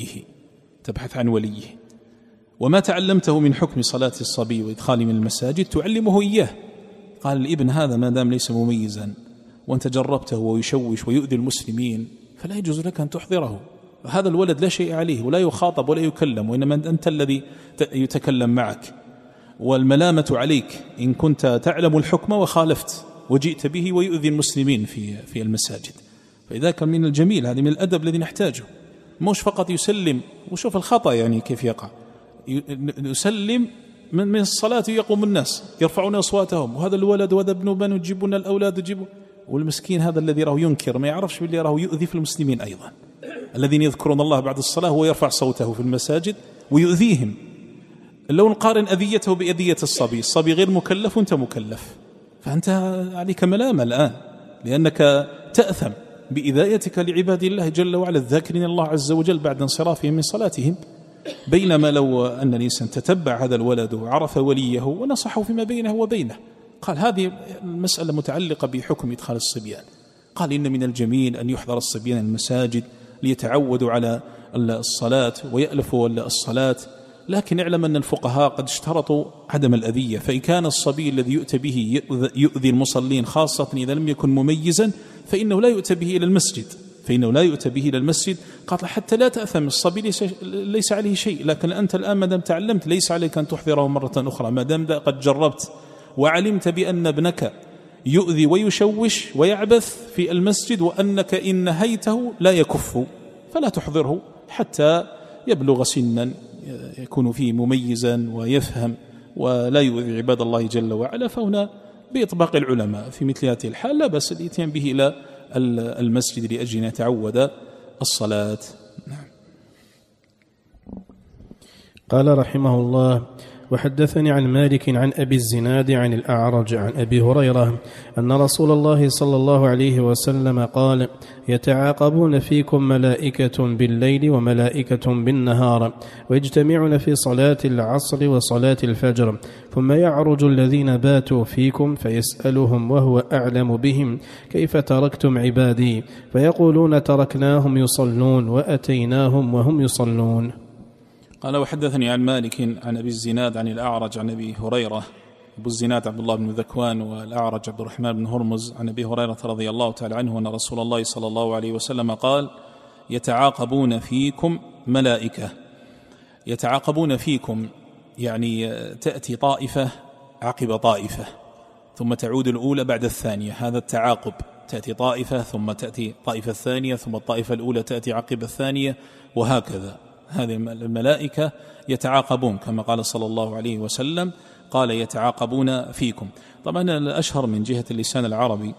عن وليه، وما تعلمته من حكم صلاة الصبي وإدخاله من المساجد تعلمه إياه. قال: الابن هذا ما دام ليس مميزا وأنت جربته ويشوش ويؤذي المسلمين فلا يجوز لك أن تحضره. هذا الولد لا شيء عليه ولا يخاطب ولا يكلم، وإنما أنت الذي يتكلم معك، والملامة عليك إن كنت تعلم الحكم وخالفت وجئت به ويؤذي المسلمين في المساجد. فإذا كان من الجميل، هذه من الأدب الذي نحتاجه، مش فقط يسلم وشوف الخطأ يعني كيف يقع، يسلم من الصلاة يقوم الناس يرفعون أصواتهم، وهذا الولد وهذا ابن بن يجيبون الأولاد يجيبوا، والمسكين هذا الذي راه ينكر ما يعرفش باللي راه يؤذي في المسلمين أيضا، الذين يذكرون الله بعد الصلاة هو يرفع صوته في المساجد ويؤذيهم. لو نقارن أذيته بأذية الصبي غير مكلف وأنت مكلف، فأنت عليك ملامة الآن، لأنك تأثم بإذايتك لعباد الله جل وعلا الذاكرين الله عز وجل بعد انصرافهم من صلاتهم. بينما لو أن الإنسان تتبع هذا الولد وعرف وليه ونصحه فيما بينه وبينه، قال هذه المسألة متعلقة بحكم إدخال الصبيان، قال إن من الجميل أن يحضر الصبيان المساجد ليتعودوا على الصلاة ويألفوا الصلاة، لكن اعلم أن الفقهاء قد اشترطوا عدم الأذية. فإن كان الصبي الذي يؤتى به يؤذي المصلين خاصة إذا لم يكن مميزا فإنه لا يؤتى به إلى المسجد، قال حتى لا تأثم، الصبي ليس عليه شيء، لكن أنت الآن ما دام تعلمت ليس عليك أن تحضره مرة أخرى، ما دام قد جربت وعلمت بأن ابنك يؤذي ويشوش ويعبث في المسجد، وأنك إن نهيته لا يكف، فلا تحضره حتى يبلغ سنا يكون فيه مميزا ويفهم ولا يؤذي عباد الله جل وعلا. فهنا بإطباق العلماء في مثل هذه الحال لا بأس الإتيان به إلى المسجد لأجل أن يتعود الصلاة. نعم. قال رحمه الله: وحدثني عن مالك عن أبي الزناد عن الأعرج عن أبي هريرة أن رسول الله صلى الله عليه وسلم قال: يتعاقبون فيكم ملائكة بالليل وملائكة بالنهار، ويجتمعون في صلاة العصر وصلاة الفجر، ثم يعرج الذين باتوا فيكم فيسألهم وهو أعلم بهم: كيف تركتم عبادي؟ فيقولون: تركناهم يصلون وأتيناهم وهم يصلون. قال: وحدثني عن مالك عن أبي الزناد عن الأعرج عن أبي هريرة. أبو الزناد عبد الله بن ذكوان، والأعرج عبد الرحمن بن هرمز، عن أبي هريرة رضي الله تعالى عنه أن رسول الله صلى الله عليه وسلم قال: يتعاقبون فيكم ملائكة. يتعاقبون فيكم يعني تأتي طائفة عقب طائفة ثم تعود الأولى بعد الثانية، هذا التعاقب، تأتي طائفة ثم تأتي طائفة الثانية ثم الطائفة الأولى تأتي عقب الثانية وهكذا. هذه الملائكة يتعاقبون كما قال صلى الله عليه وسلم، قال يتعاقبون فيكم. طبعا الأشهر من جهة اللسان العربي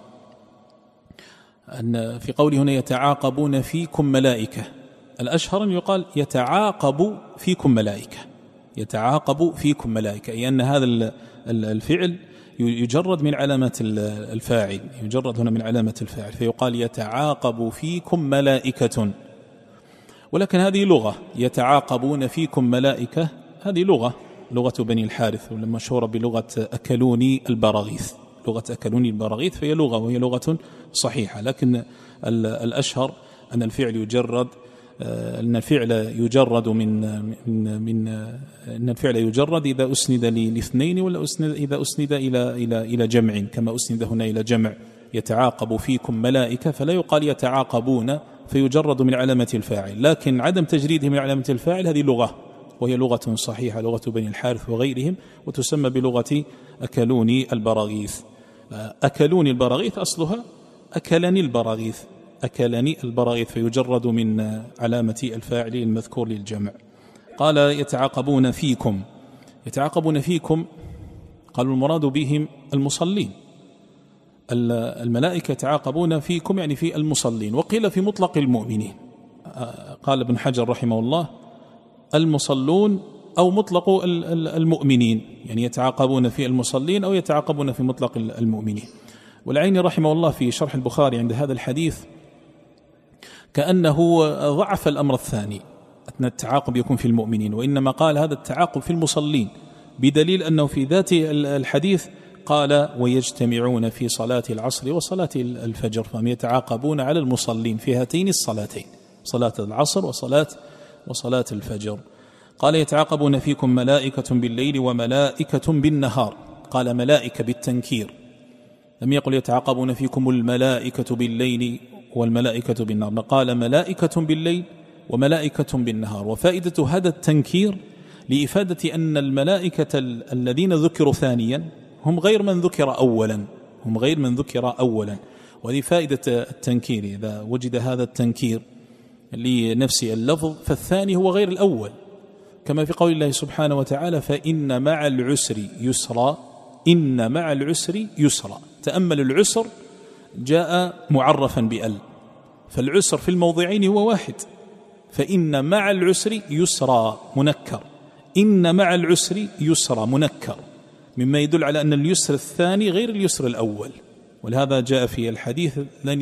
أن في قوله هنا يتعاقبون فيكم ملائكة، الأشهر أن يقال يتعاقب فيكم ملائكة، يتعاقب فيكم ملائكة، أي أن هذا الفعل يجرد من علامة الفاعل، يجرد هنا من علامة الفاعل، فيقال يتعاقب فيكم ملائكة. ولكن هذه لغة، يتعاقبون فيكم ملائكة، هذه لغة بني الحارث، ولما مشهورة بلغة أكلوني البراغيث، لغة أكلوني البراغيث، فهي لغة وهي لغة صحيحة. لكن الأشهر أن الفعل يجرد، أن الفعل يجرد أن الفعل يجرد إذا أسند لاثنين، ولا إذا أسند إلى جمع، كما أسند هنا إلى جمع يتعاقب فيكم ملائكة، فلا يقال يتعاقبون فيجرد من علامة الفاعل. لكن عدم تجريده من علامة الفاعل هذه لغة، وهي لغة صحيحة، لغة بني الحارث وغيرهم، وتسمى بلغة أكلوني البراغيث. أكلوني البراغيث أصلها أكلني البراغيث، أكلني البراغيث، فيجرد من علامة الفاعل المذكور للجمع. قال يتعاقبون فيكم، يتعاقبون فيكم قالوا المراد بهم المصلين، الملائكة يتعاقبون فيكم يعني في المصلين، وقيل في مطلق المؤمنين. قال ابن حجر رحمه الله المصلون أو مطلق المؤمنين، يعني يتعاقبون في المصلين أو يتعاقبون في مطلق المؤمنين. والعيني رحمه الله في شرح البخاري عند هذا الحديث كأنه ضعف الأمر الثاني أن التعاقب يكون في المؤمنين، وإنما قال هذا التعاقب في المصلين، بدليل أنه في ذات الحديث قال ويجتمعون في صلاة العصر وصلاة الفجر، فهم يتعاقبون على المصلين في هاتين الصلاتين، صلاة العصر وصلاة الفجر. قال يتعاقبون فيكم ملائكة بالليل وملائكة بالنهار، قال ملائكة بالتنكير، لم يقل يتعاقبون فيكم الملائكة بالليل والملائكة بالنهار، قال ملائكة بالليل وملائكة بالنهار. وفائدة هذا التنكير لإفادة أن الملائكة الذين ذكروا ثانيا هم غير من ذكر أولا، هم غير من ذكر أولا. وهذه فائدة التنكير، إذا وجد هذا التنكير لنفس اللفظ فالثاني هو غير الأول، كما في قول الله سبحانه وتعالى فإن مع العسر يسرا، إن مع العسر يسرا. تأمل العسر جاء معرفا بأل، فالعسر في الموضعين هو واحد، فإن مع العسر يسرا منكر، إن مع العسر يسرا منكر، مما يدل على أن اليسر الثاني غير اليسر الأول. ولهذا جاء في الحديث لن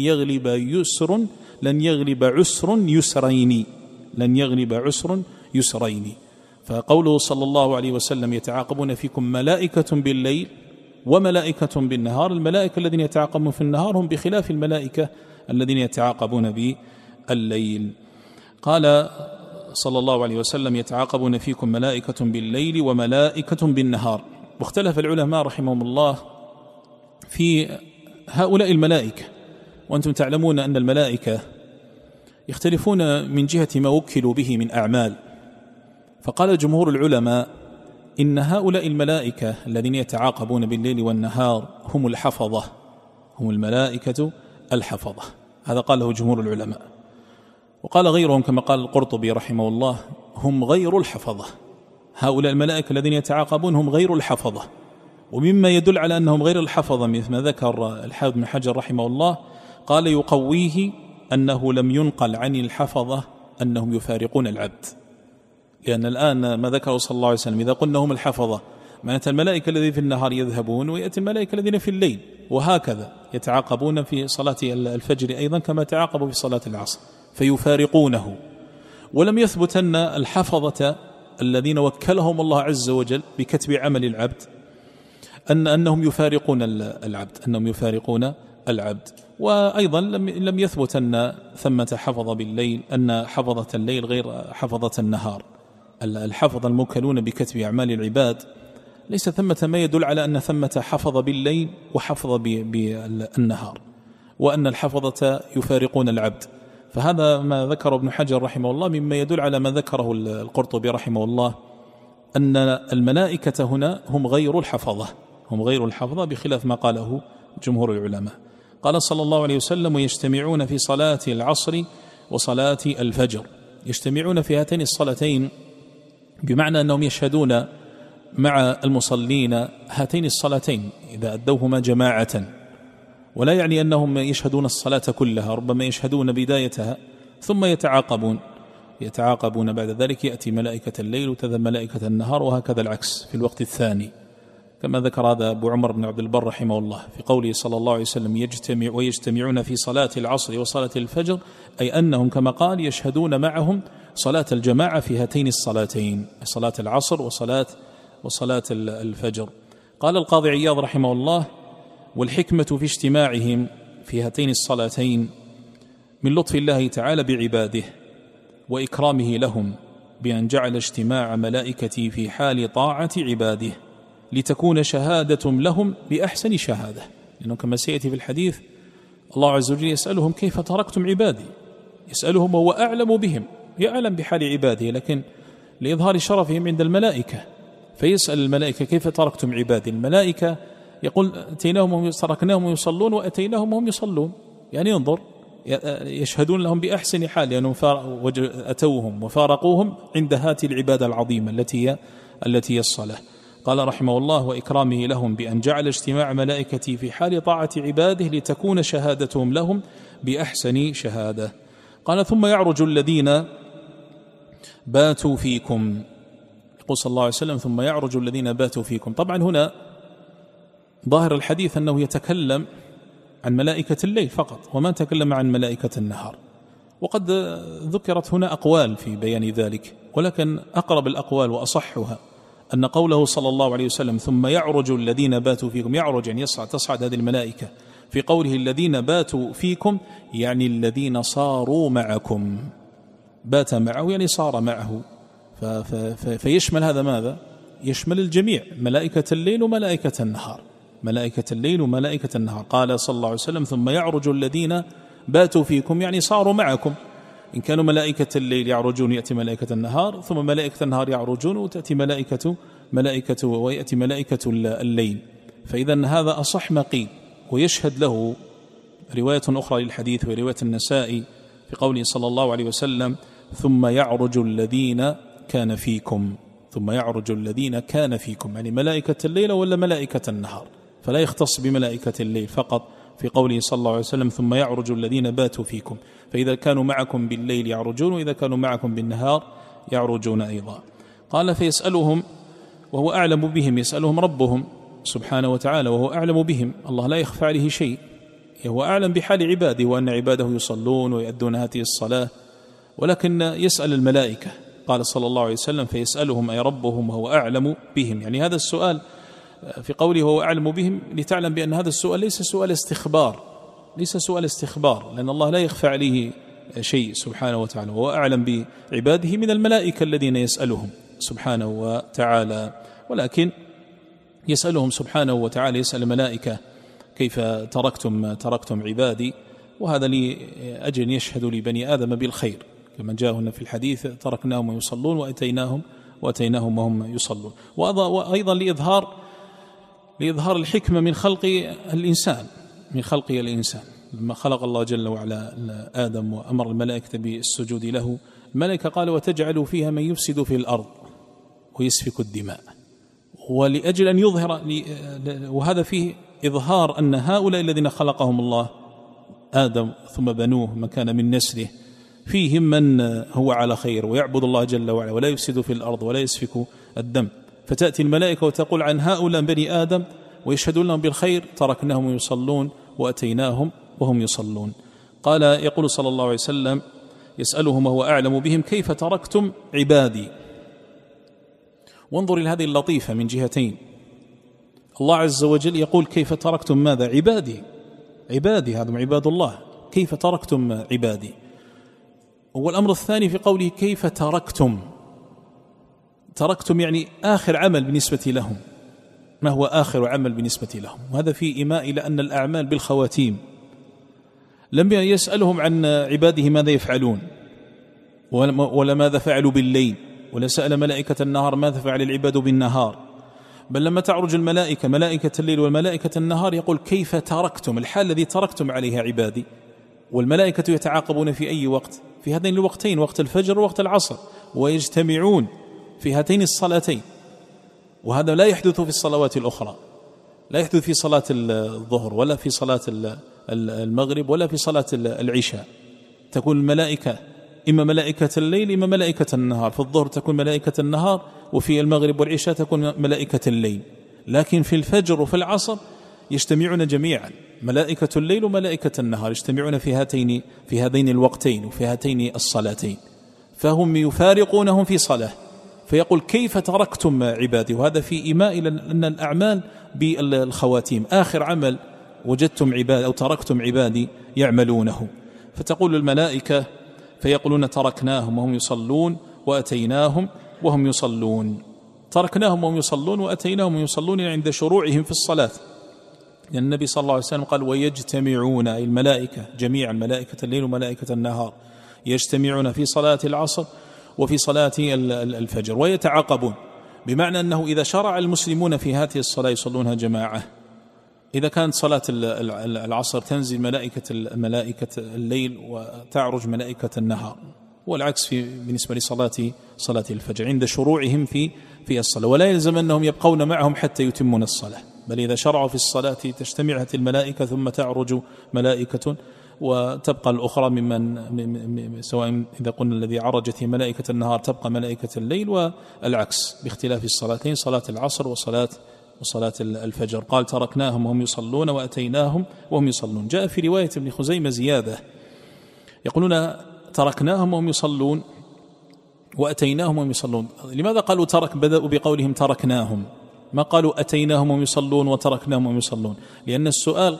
يغلب عسر يسرين، لن يغلب عسر يسرين. فقوله صلى الله عليه وسلم يتعاقبون فيكم ملائكة بالليل وملائكة بالنهار، الملائكة الذين يتعاقبون في النهار هم بخلاف الملائكة الذين يتعاقبون بالليل. قال صلى الله عليه وسلم يتعاقبون فيكم ملائكة بالليل وملائكة بالنهار. واختلف العلماء رحمهم الله في هؤلاء الملائكة، وأنتم تعلمون أن الملائكة يختلفون من جهة ما وكلوا به من أعمال. فقال جمهور العلماء إن هؤلاء الملائكة الذين يتعاقبون بالليل والنهار هم الحفظة، هم الملائكة الحفظة، هذا قاله جمهور العلماء. وقال غيرهم كما قال القرطبي رحمه الله هم غير الحفظة، هؤلاء الملائكة الذين يتعاقبون هم غير الحفظة. ومما يدل على أنهم غير الحفظة مثل ما ذكر الحافظ بن حجر رحمه الله قال يقويه أنه لم ينقل عن الحفظة أنهم يفارقون العبد، لأن الآن ما ذكره صلى الله عليه وسلم إذا قلنا هم الحفظة معناته الملائكة الذين في النهار يذهبون ويأتي الملائكة الذين في الليل، وهكذا يتعاقبون في صلاة الفجر أيضا كما تعاقبوا في صلاة العصر فيفارقونه. ولم يثبت أن الحفظة الذين وكلهم الله عز وجل بكتب عمل العبد أنهم يفارقون العبد، أنهم يفارقون العبد. وأيضا لم يثبت أن ثمة حفظ بالليل، أن حفظة الليل غير حفظة النهار. الحفظ الموكلون بكتب أعمال العباد ليس ثمة ما يدل على أن ثمة حفظ بالليل وحفظ بالنهار، وأن الحفظة يفارقون العبد. فهذا ما ذكر ابن حجر رحمه الله مما يدل على ما ذكره القرطبي رحمه الله، أن الملائكة هنا هم غير الحفظة بخلاف ما قاله جمهور العلماء. قال صلى الله عليه وسلم: ويجتمعون في صلاة العصر وصلاة الفجر. يجتمعون في هاتين الصلاتين بمعنى أنهم يشهدون مع المصلين هاتين الصلاتين إذا أدوهما جماعة، ولا يعني أنهم يشهدون الصلاة كلها، ربما يشهدون بدايتها ثم يتعاقبون بعد ذلك، يأتي ملائكة الليل وتذهب ملائكة النهار، وهكذا العكس في الوقت الثاني، كما ذكر هذا أبو عمر بن عبد البر رحمه الله في قوله صلى الله عليه وسلم: ويجتمعون في صلاة العصر وصلاة الفجر، أي أنهم كما قال يشهدون معهم صلاة الجماعة في هاتين الصلاتين، صلاة العصر وصلاة الفجر. قال القاضي عياض رحمه الله: والحكمة في اجتماعهم في هاتين الصلاتين من لطف الله تعالى بعباده وإكرامه لهم بأن جعل اجتماع ملائكته في حال طاعة عباده لتكون شهادة لهم بأحسن شهادة، لأنه كما سيأتي في الحديث الله عز وجل يسألهم: كيف تركتم عبادي؟ يسألهم وهو أعلم بهم، يعلم بحال عباده، لكن لإظهار شرفهم عند الملائكة فيسأل الملائكة: كيف تركتم عبادي؟ الملائكة يقول: أتيناهم وهم تركناهم يصلون وأتيناهم وهم يصلون، يعني انظر، يشهدون لهم بأحسن حال لأنهم أتوهم وفارقوهم عند هذه العبادة العظيمة التي هي الصلاة. قال رحمه الله: وإكرامه لهم بأن جعل اجتماع ملائكته في حال طاعة عباده لتكون شهادتهم لهم بأحسن شهادة. قال: ثم يعرج الذين باتوا فيكم، يقول صلى الله عليه وسلم: ثم يعرج الذين باتوا فيكم. طبعا هنا ظاهر الحديث أنه يتكلم عن ملائكة الليل فقط وما تكلم عن ملائكة النهار، وقد ذكرت هنا أقوال في بيان ذلك، ولكن أقرب الأقوال وأصحها أن قوله صلى الله عليه وسلم: ثم يعرج الذين باتوا فيكم، يعرج يعني تصعد هذه الملائكة، في قوله الذين باتوا فيكم يعني الذين صاروا معكم، بات معه يعني صار معه، فيشمل هذا ماذا؟ يشمل الجميع، ملائكة الليل وملائكة النهار، ملائكة الليل وملائكة النهار. قال صلى الله عليه وسلم: ثم يعرج الذين باتوا فيكم يعني صاروا معكم، إن كانوا ملائكة الليل يعرجون يأتي ملائكة النهار، ثم ملائكة النهار يعرجون وتأتي ملائكة ويأتي ملائكة الليل. فإذا هذا أصح ما قيل، ويشهد له رواية أخرى للحديث ورواية النسائي في قوله صلى الله عليه وسلم: ثم يعرج الذين كان فيكم، ثم يعرج الذين كان فيكم، يعني ملائكة الليل ولا ملائكة النهار، فلا يختص بملائكة الليل فقط في قوله صلى الله عليه وسلم: ثم يعرج الذين باتوا فيكم، فإذا كانوا معكم بالليل يعرجون، وإذا كانوا معكم بالنهار يعرجون أيضا. قال: فيسألهم وهو أعلم بهم، يسألهم ربهم سبحانه وتعالى وهو أعلم بهم، الله لا يخفى عليه شيء، هو أعلم بحال عباده وأن عباده يصلون ويؤدون هذه الصلاة، ولكن يسأل الملائكة. قال صلى الله عليه وسلم: فيسألهم أي ربهم وهو أعلم بهم، يعني هذا السؤال في قوله وهو أعلم بهم لتعلم بأن هذا السؤال ليس سؤال استخبار، لأن الله لا يخفى عليه شيء سبحانه وتعالى، وهو أعلم بعباده من الملائكة الذين يسألهم سبحانه وتعالى، ولكن يسألهم سبحانه وتعالى، يسأل الملائكة: كيف تركتم عبادي؟ وهذا لأجل يشهد لبني آدم بالخير، كما جاء هنا في الحديث: تركناهم يصلون وأتيناهم وهم يصلون. وأيضا لإظهار الحكمة من خلقه الإنسان، لما خلق الله جل وعلا آدم وأمر الملائكة بالسجود له، الملائكة قال: وتجعل فيها من يفسد في الأرض ويسفك الدماء، ولأجل أن يظهر، وهذا فيه إظهار أن هؤلاء الذين خلقهم الله آدم ثم بنوه من كان من نسله فيهم من هو على خير ويعبد الله جل وعلا ولا يفسد في الأرض ولا يسفك الدم، فتأتي الملائكة وتقول عن هؤلاء بني آدم ويشهدون لهم بالخير: تركناهم يصلون وأتيناهم وهم يصلون. قال: يقول صلى الله عليه وسلم: يسألهم وهو أعلم بهم: كيف تركتم عبادي؟ وانظر إلى هذه اللطيفة من جهتين، الله عز وجل يقول: كيف تركتم ماذا؟ عبادي، هذا عباد الله، كيف تركتم عبادي؟ والأمر الثاني في قوله: كيف تركتم يعني آخر عمل بالنسبة لهم، ما هو آخر عمل بالنسبة لهم؟ وهذا فيه إيماء إلى أن الأعمال بالخواتيم، لم يسألهم عن عباده ماذا يفعلون ولا ماذا فعلوا بالليل، ولا سأل ملائكة النهار ماذا فعل العباد بالنهار، بل لما تعرج الملائكة ملائكة الليل والملائكة النهار يقول كيف تركتم الحال الذي تركتم عليها عبادي. والملائكة يتعاقبون في أي وقت؟ في هذين الوقتين، وقت الفجر ووقت العصر، ويجتمعون في هاتين الصلاتين. وهذا لا يحدث في الصلوات الأخرى، لا يحدث في صلاة الظهر ولا في صلاة المغرب ولا في صلاة العشاء. تكون الملائكة إما ملائكة الليل إما ملائكة النهار. في الظهر تكون ملائكة النهار، وفي المغرب والعشاء تكون ملائكة الليل. لكن في الفجر وفي العصر يجتمعون جميعا، ملائكة الليل وملائكة النهار يجتمعون في هذين الوقتين وفي هاتين الصلاتين، فهم يفارقونهم في صلاة. فيقول كيف تركتم عبادي، وهذا في إيماء إلى أن الأعمال بالخواتيم، آخر عمل وجدتم عباد أو تركتم عبادي يعملونه. فتقول الملائكة فيقولون تركناهم وهم يصلون وأتيناهم وهم يصلون. تركناهم وهم يصلون وأتيناهم وهم يصلون عند شروعهم في الصلاة، لأن النبي صلى الله عليه وسلم قال ويجتمعون، أي الملائكة جميعا، ملائكة الليل وملائكة النهار يجتمعون في صلاة العصر وفي صلاة الفجر ويتعاقبون، بمعنى أنه إذا شرع المسلمون في هذه الصلاة يصلونها جماعة. إذا كانت صلاة العصر تنزل ملائكة الليل وتعرج ملائكة النهار، والعكس بالنسبة لصلاة الفجر عند شروعهم في الصلاة. ولا يلزم أنهم يبقون معهم حتى يتمون الصلاة، بل إذا شرعوا في الصلاة تجتمع الملائكة ثم تعرج ملائكة وتبقى الأخرى ممن سواء إذا قلنا الذي عرجت ملائكة النهار تبقى ملائكة الليل، والعكس باختلاف الصلاتين، صلاة العصر وصلاة الفجر. قال تركناهم وهم يصلون وأتيناهم وهم يصلون. جاء في رواية ابن خزيمة زيادة يقولون تركناهم وهم يصلون وأتيناهم وهم يصلون. لماذا قالوا بدأوا بقولهم تركناهم، ما قالوا أتيناهم وهم يصلون وتركناهم وهم يصلون؟ لأن السؤال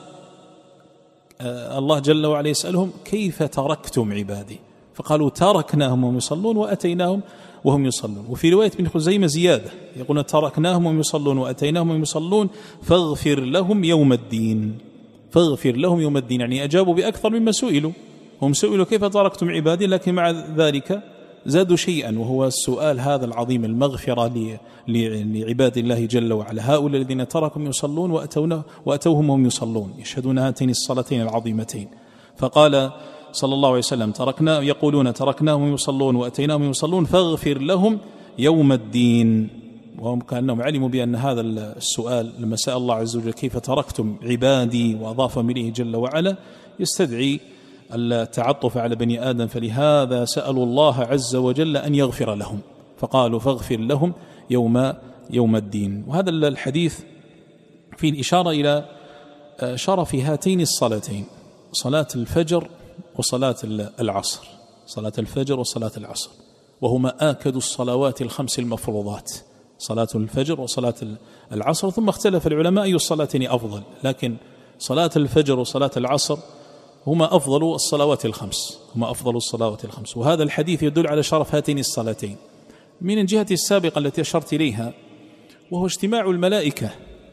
الله جل وعلا يسألهم كيف تركتم عبادي، فقالوا تركناهم وهم يصلون وأتيناهم وهم يصلون. وفي رواية ابن خزيمة زيادة يقولون تركناهم وهم يصلون وأتيناهم وهم يصلون فاغفر لهم يوم الدين. فاغفر لهم يوم الدين يعني أجابوا بأكثر مما سئلوا. هم سئلوا كيف تركتم عبادي، لكن مع ذلك زادوا شيئا، وهو السؤال هذا العظيم، المغفرة لعباد الله جل وعلا. هؤلاء الذين تركهم يصلون وأتوهم وهم يصلون، يشهدون هاتين الصلاتين العظيمتين. فقال صلى الله عليه وسلم يقولون تركناهم يصلون وأتيناهم يصلون فاغفر لهم يوم الدين. وهم كأنهم علموا بأن هذا السؤال لما سأل الله عز وجل كيف تركتم عبادي وأضافهم إليه جل وعلا يستدعي التعطف على بني آدم، فلهذا سألوا الله عز وجل أن يغفر لهم، فقالوا فاغفر لهم يوم الدين. وهذا الحديث فيه الإشارة إلى شرف هاتين الصلاتين، صلاة الفجر وصلاة العصر، صلاة الفجر وصلاة العصر، وهما آكد الصلوات الخمس المفروضات، صلاة الفجر وصلاة العصر. ثم اختلف العلماء أي الصلاتين أفضل، لكن صلاة الفجر وصلاة العصر هما أفضل الصلوات الخمس، هما أفضل الصلوات الخمس. وهذا الحديث يدل على شرف هاتين الصلاتين من الجهة السابقة التي أشرت إليها، وهو اجتماع الملائكة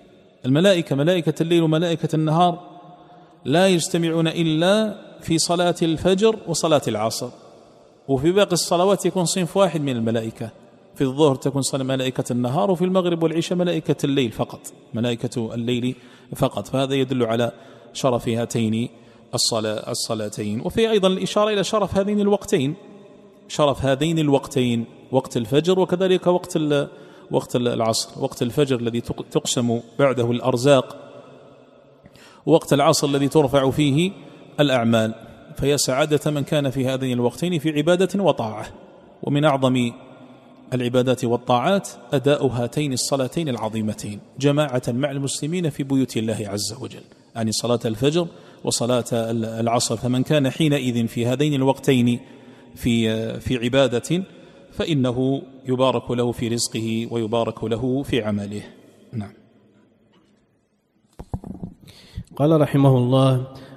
ملائكة الليل وملائكة النهار لا يجتمعون إلا في صلاة الفجر وصلاة العصر، وفي باقي الصلوات يكون صنف واحد من الملائكة. في الظهر تكون ملائكة النهار، وفي المغرب والعشاء ملائكة الليل فقط، ملائكة الليل فقط. فهذا يدل على شرف هاتين الصلاتين. وفي أيضا الإشارة إلى شرف هذين الوقتين، وقت الفجر وكذلك وقت العصر. وقت الفجر الذي تقسم بعده الأرزاق، ووقت العصر الذي ترفع فيه الأعمال. فيا سعادة من كان في هذين الوقتين في عبادة وطاعة. ومن أعظم العبادات والطاعات أداء هاتين الصلاتين العظيمتين جماعة مع المسلمين في بيوت الله عز وجل، يعني صلاة الفجر وصلاة العصر. فمن كان حينئذ في هذين الوقتين في عبادة فإنه يبارك له في رزقه ويبارك له في عمله. نعم. قال رحمه الله: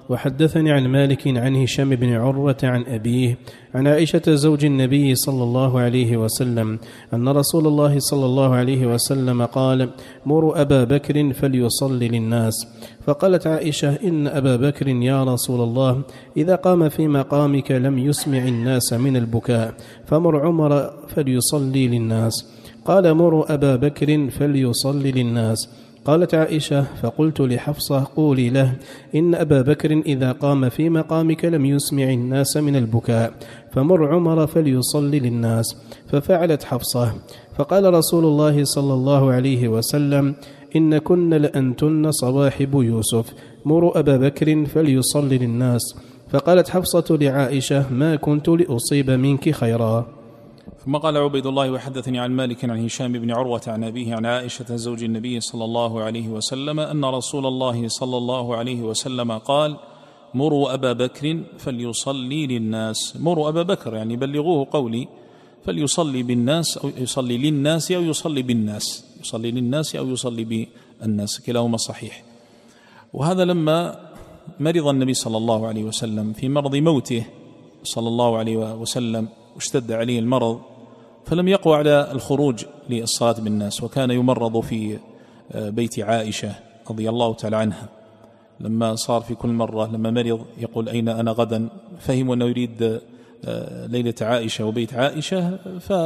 وحدثني عن مالك عن هشام بن عروة عن أبيه عن عائشة زوج النبي صلى الله عليه وسلم أن رسول الله صلى الله عليه وسلم قال: مروا أبا بكر فليصلي للناس. فقالت عائشة: إن أبا بكر يا رسول الله إذا قام في مقامك لم يسمع الناس من البكاء، فمر عمر فليصلي للناس. قال: مروا أبا بكر فليصلي للناس. قالت عائشة: فقلت لحفصة: قولي له إن أبا بكر إذا قام في مقامك لم يسمع الناس من البكاء، فمر عمر فليصلي للناس. ففعلت حفصة. فقال رسول الله صلى الله عليه وسلم: إن كن لأنتن صواحب يوسف، مروا أبا بكر فليصلي للناس. فقالت حفصة لعائشة: ما كنت لأصيب منك خيرا. ثم قال عبيد الله: وحدثني عن مالك عن هشام بن عروة عن أبيه عن عائشة زوج النبي صلى الله عليه وسلم أن رسول الله صلى الله عليه وسلم قال: مروا أبا بكر فليصلي للناس. مروا أبا بكر يعني بلغوه قولي، فليصلي بالناس أو يصلي للناس أو يصلي بالناس، يصلي للناس أو يصلي بالناس، كلاهما صحيح. وهذا لما مرض النبي صلى الله عليه وسلم في مرض موته صلى الله عليه وسلم واشتد عليه المرض، فلم يقوى على الخروج للصلاة بالناس، وكان يمرض في بيت عائشة رضي الله تعالى عنها. لما صار في كل مرة لما مرض يقول: أين أنا غدا؟ فهموا أنه يريد ليلة عائشة وبيت عائشة،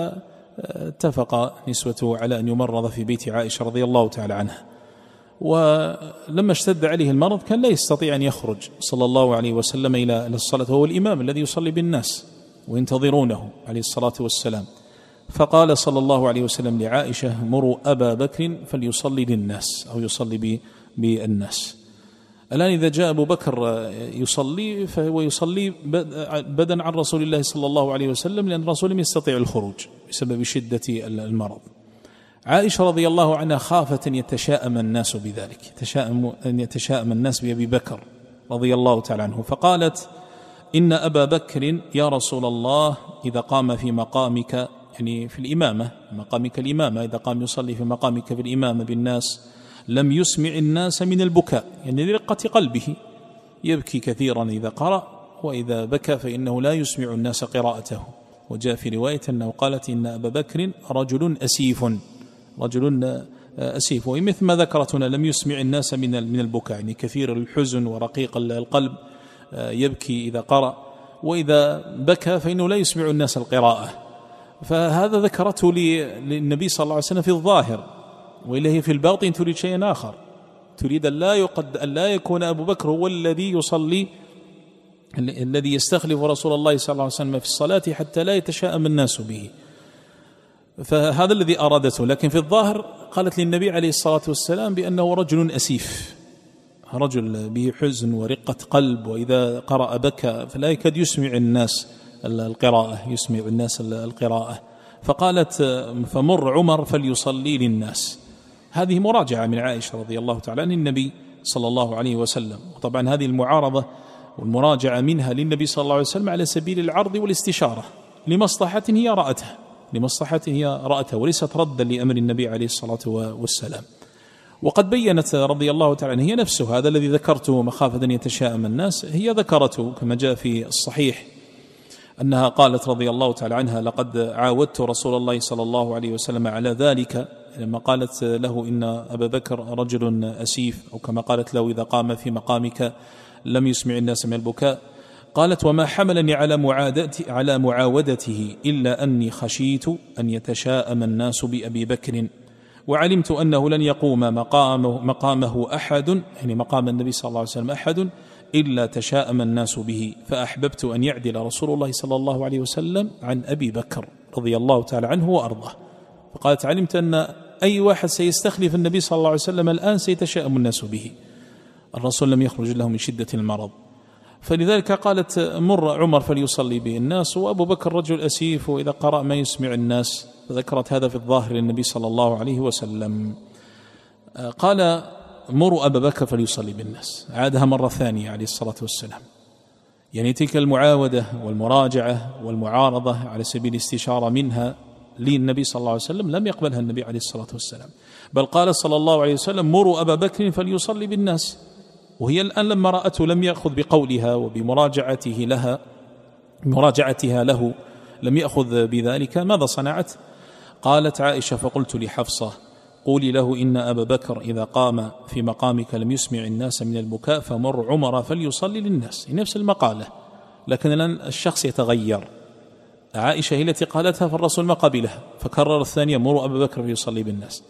فاتفق نسوته على أن يمرض في بيت عائشة رضي الله تعالى عنها. ولما اشتد عليه المرض كان لا يستطيع أن يخرج صلى الله عليه وسلم إلى الصلاة، وهو الإمام الذي يصلي بالناس وينتظرونه عليه الصلاة والسلام. فقال صلى الله عليه وسلم لعائشة: مروا أبا بكر فليصلي للناس أو يصلي بالناس. الآن إذا جاء أبو بكر يصلي فهو يصلي بدلا عن رسول الله صلى الله عليه وسلم، لأن الرسول لم يستطيع الخروج بسبب شدة المرض. عائشة رضي الله عنها خافت أن يتشاءم الناس بذلك، أن يتشاءم الناس بأبي بكر رضي الله تعالى عنه، فقالت: إن أبا بكر يا رسول الله إذا قام في مقامك، يعني في الإمامة، مقامك الإمامة، إذا قام يصلي في مقامك في الإمامة بالناس لم يسمع الناس من البكاء، يعني لرقة قلبه، يبكي كثيرا إذا قرأ، وإذا بكى فإنه لا يسمع الناس قراءته. وجاء في رواية أنه قالت: إن أبا بكر رجل أسيف، رجل أسيف. ومثل ما ذكرت هنا لم يسمع الناس من البكاء، يعني كثير الحزن ورقيق القلب، يبكي إذا قرأ، وإذا بكى فإنه لا يسمع الناس القراءة. فهذا ذكرته للنبي صلى الله عليه وسلم في الظاهر، وإلا هي في الباطن تريد شيئا آخر، تريد أن لا يكون أبو بكر هو الذي يصلي، الذي يستخلف رسول الله صلى الله عليه وسلم في الصلاة حتى لا يتشاءم الناس به. فهذا الذي أرادته. لكن في الظاهر قالت للنبي عليه الصلاة والسلام بأنه رجل أسيف، رجل به حزن ورقة قلب، وإذا قرأ بكى، فلا يكاد يسمع الناس القراءة. فقالت: فمر عمر فليصلي للناس. هذه مراجعة من عائشة رضي الله تعالى عن النبي صلى الله عليه وسلم. وطبعا هذه المعارضة والمراجعة منها للنبي صلى الله عليه وسلم على سبيل العرض والاستشارة لمصلحة هي رأتها، وليست ردا لأمر النبي عليه الصلاة والسلام. وقد بيّنت رضي الله تعالى عنها هي نفسه هذا الذي ذكرته مخافة أن يتشاءم الناس، هي ذكرته كما جاء في الصحيح أنها قالت رضي الله تعالى عنها: لقد عاودت رسول الله صلى الله عليه وسلم على ذلك، لما قالت له: إن أبا بكر رجل أسيف، أو كما قالت له: إذا قام في مقامك لم يسمع الناس من البكاء. قالت: وما حملني على معاودته إلا أني خشيت أن يتشاءم الناس بأبي بكر، وعلمت أنه لن يقوم مقامه أحد، يعني مقام النبي صلى الله عليه وسلم أحد، إلا تشاءم الناس به، فأحببت أن يعدل رسول الله صلى الله عليه وسلم عن أبي بكر رضي الله تعالى عنه وأرضاه. فقالت: علمت أن أي واحد سيستخلف النبي صلى الله عليه وسلم الآن سيتشاءم الناس به، الرسول لم يخرج له من شدة المرض. فلذلك قالت: مر عمر فليصلي به الناس، وأبو بكر رجل أسيف، وإذا قرأ ما يسمع الناس. فذكرت هذا في الظاهر للنبي صلى الله عليه وسلم. قال: مروا أبا بكر فليصلي بالناس، عادها مرة ثانية عليه الصلاة والسلام. يعني تلك المعاودة والمراجعة والمعارضة على سبيل الاستشارة منها للنبي صلى الله عليه وسلم لم يقبلها النبي عليه الصلاة والسلام، بل قال صلى الله عليه وسلم: مروا أبا بكر فليصلي بالناس. وهي الآن لما رأته لم يأخذ بقولها وبمراجعتها له لم يأخذ بذلك، ماذا صنعت؟ قالت عائشة: فقلت لحفصة: قولي له إن أبا بكر إذا قام في مقامك لم يسمع الناس من البكاء فمر عمر فليصلي للناس. نفس المقالة، لكن الآن الشخص يتغير. عائشة هي التي قالتها فالرسول ما قبلها، فكرر الثانية: مروا أبا بكر فليصلي بالناس.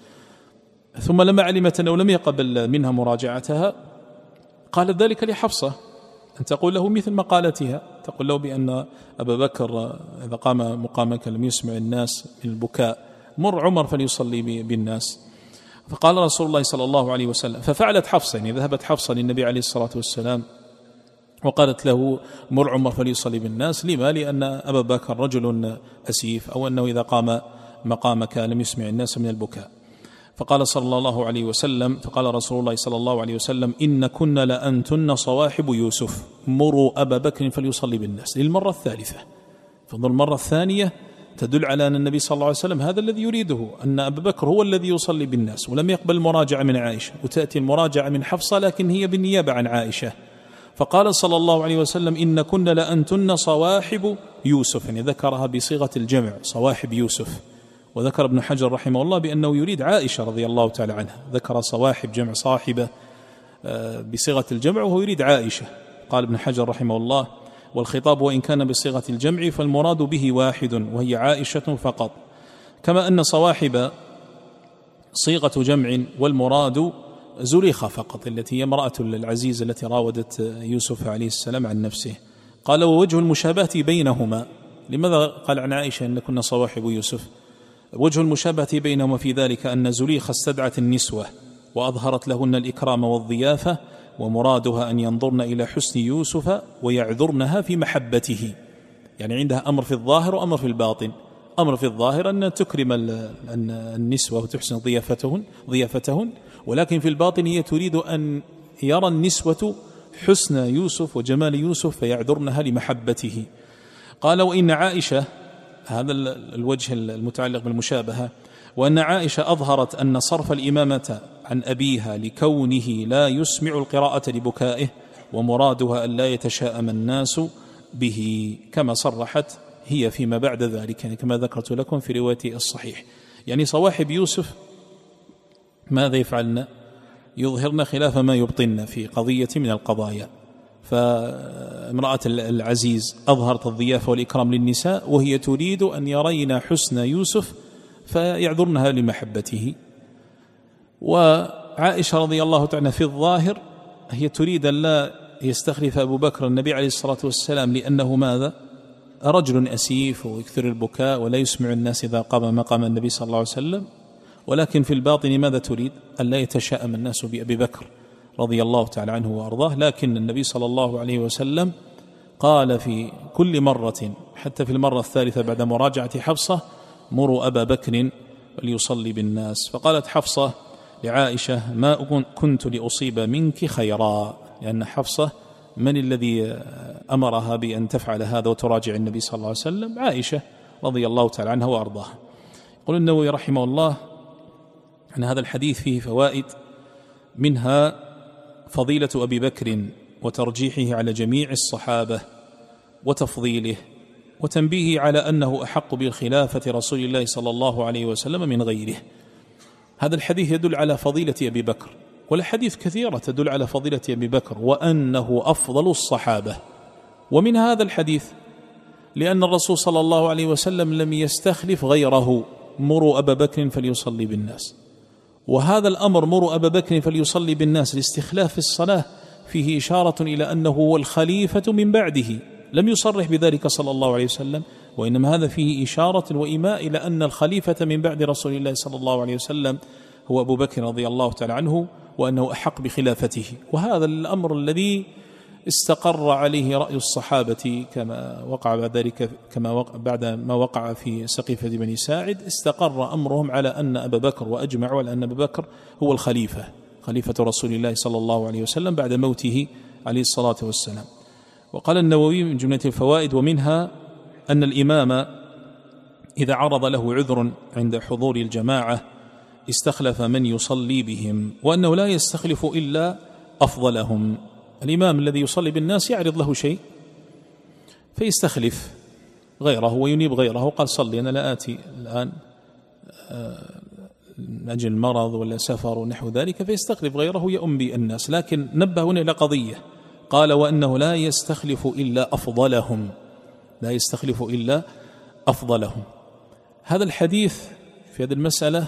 ثم لما علمت أنه لم يقبل منها مراجعتها قالت ذلك لحفصة، أن تقول له مثل مقالتها، تقول له بأن أبا بكر إذا قام مقامك لم يسمع الناس من البكاء، مر عمر فليصلي بالناس. فقال رسول الله صلى الله عليه وسلم، ففعلت حفصة، يعني ذهبت حفصة للنبي عليه الصلاة والسلام وقالت له: مر عمر فليصلي بالناس. لما؟ لأن أبا بكر رجل أسيف، أو أنه إذا قام مقامك لم يسمع الناس من البكاء. فقال صلى الله عليه وسلم، فقال رسول الله صلى الله عليه وسلم: إن كن لأنتن صواحب يوسف، مروا أبا بكر فليصلي بالناس، للمرة الثالثة. فانظر، المرة الثانية تدل على أن النبي صلى الله عليه وسلم هذا الذي يريده، أن أبا بكر هو الذي يصلي بالناس، ولم يقبل المراجعة من عائشة. وتأتي المراجعة من حفصة لكن هي بالنيابة عن عائشة. فقال صلى الله عليه وسلم: إن كن لأنتن صواحب يوسف، يعني ذكرها بصيغة الجمع، صواحب يوسف. وذكر ابن حجر رحمه الله بأنه يريد عائشة رضي الله تعالى عنها، ذكر صواحب جمع صاحبة بصيغة الجمع وهو يريد عائشة. قال ابن حجر رحمه الله: والخطاب وإن كان بصيغة الجمع فالمراد به واحد وهي عائشة فقط، كما أن صواحب صيغة جمع والمراد زليخة فقط، التي هي امرأة العزيز التي راودت يوسف عليه السلام عن نفسه. قال: ووجه المشابهة بينهما. لماذا قال عن عائشة أن كنا صواحب يوسف؟ وجه المشابهة بينهما في ذلك أن زليخة استدعت النسوة وأظهرت لهن الإكرام والضيافة، ومرادها أن ينظرن إلى حسن يوسف ويعذرنها في محبته. يعني عندها أمر في الظاهر وأمر في الباطن. أمر في الظاهر أن تكرم النسوة وتحسن ضيافتهن، ولكن في الباطن هي تريد أن يرى النسوة حسن يوسف وجمال يوسف فيعذرنها لمحبته. قال: وإن عائشة، هذا الوجه المتعلق بالمشابهة، وأن عائشة أظهرت أن صرف الإمامة عن أبيها لكونه لا يسمع القراءة لبكائه، ومرادها أن لا يتشاءم الناس به، كما صرحت هي فيما بعد ذلك، يعني كما ذكرت لكم في رواية الصحيح. يعني صواحب يوسف ماذا يفعلن؟ يظهرن خلاف ما يبطن في قضية من القضايا. فامرأة العزيز أظهرت الضيافة والإكرام للنساء، وهي تريد أن يرين حسن يوسف فيعذرنها لمحبته. وعائشة رضي الله تعالى في الظاهر هي تريد أن لا يستخلف أبو بكر النبي عليه الصلاة والسلام، لأنه ماذا؟ رجل أسيف ويكثر البكاء ولا يسمع الناس إذا قام مقام النبي صلى الله عليه وسلم. ولكن في الباطن ماذا تريد؟ أن لا يتشاءم الناس بأبي بكر رضي الله تعالى عنه وأرضاه. لكن النبي صلى الله عليه وسلم قال في كل مرة، حتى في المرة الثالثة بعد مراجعة حفصة: مروا أبا بكر وليصلي بالناس. فقالت حفصة لعائشة: ما كنت لأصيب منك خيرا، لأن حفصة من الذي أمرها بأن تفعل هذا وتراجع النبي صلى الله عليه وسلم؟ عائشة رضي الله تعالى عنها وأرضاها. يقول النووي رحمه الله أن هذا الحديث فيه فوائد، منها فضيلة أبي بكر وترجيحه على جميع الصحابة وتفضيله، وتنبيه على أنه أحق بالخلافة رسول الله صلى الله عليه وسلم من غيره. هذا الحديث يدل على فضيلة أبي بكر، والحديث كثيرة تدل على فضيلة أبي بكر وأنه أفضل الصحابة. ومن هذا الحديث لأن الرسول صلى الله عليه وسلم لم يستخلف غيره: مروا أبا بكر فليصلي بالناس. وهذا الأمر مروا أبا بكر فليصلي بالناس الاستخلاف في الصلاة فيه إشارة إلى أنه هو الخليفة من بعده، لم يصرح بذلك صلى الله عليه وسلم، وإنما هذا فيه إشارة وإيماء إلى أن الخليفة من بعد رسول الله صلى الله عليه وسلم هو أبو بكر رضي الله تعالى عنه، وأنه أحق بخلافته. وهذا الأمر الذي استقر عليه رأي الصحابة كما وقع ذلك، بعد ما وقع في سقيفة بني ساعد استقر أمرهم على أن أبا بكر، وأجمعوا على أن أبا بكر هو الخليفة، خليفة رسول الله صلى الله عليه وسلم بعد موته عليه الصلاة والسلام. وقال النووي من جملة الفوائد ومنها أن الإمام إذا عرض له عذر عند حضور الجماعة استخلف من يصلي بهم، وأنه لا يستخلف إلا أفضلهم. الإمام الذي يصلي بالناس يعرض له شيء فيستخلف غيره وينيب غيره، قال صلي أنا لا آتي الآن من أجل مرض ولا سفر ونحو ذلك، فيستخلف غيره يؤم بالناس. لكن نبه هنا إلى قضية، قال وأنه لا يستخلف إلا أفضلهم، لا يستخلف إلا أفضلهم. هذا الحديث في هذه المسألة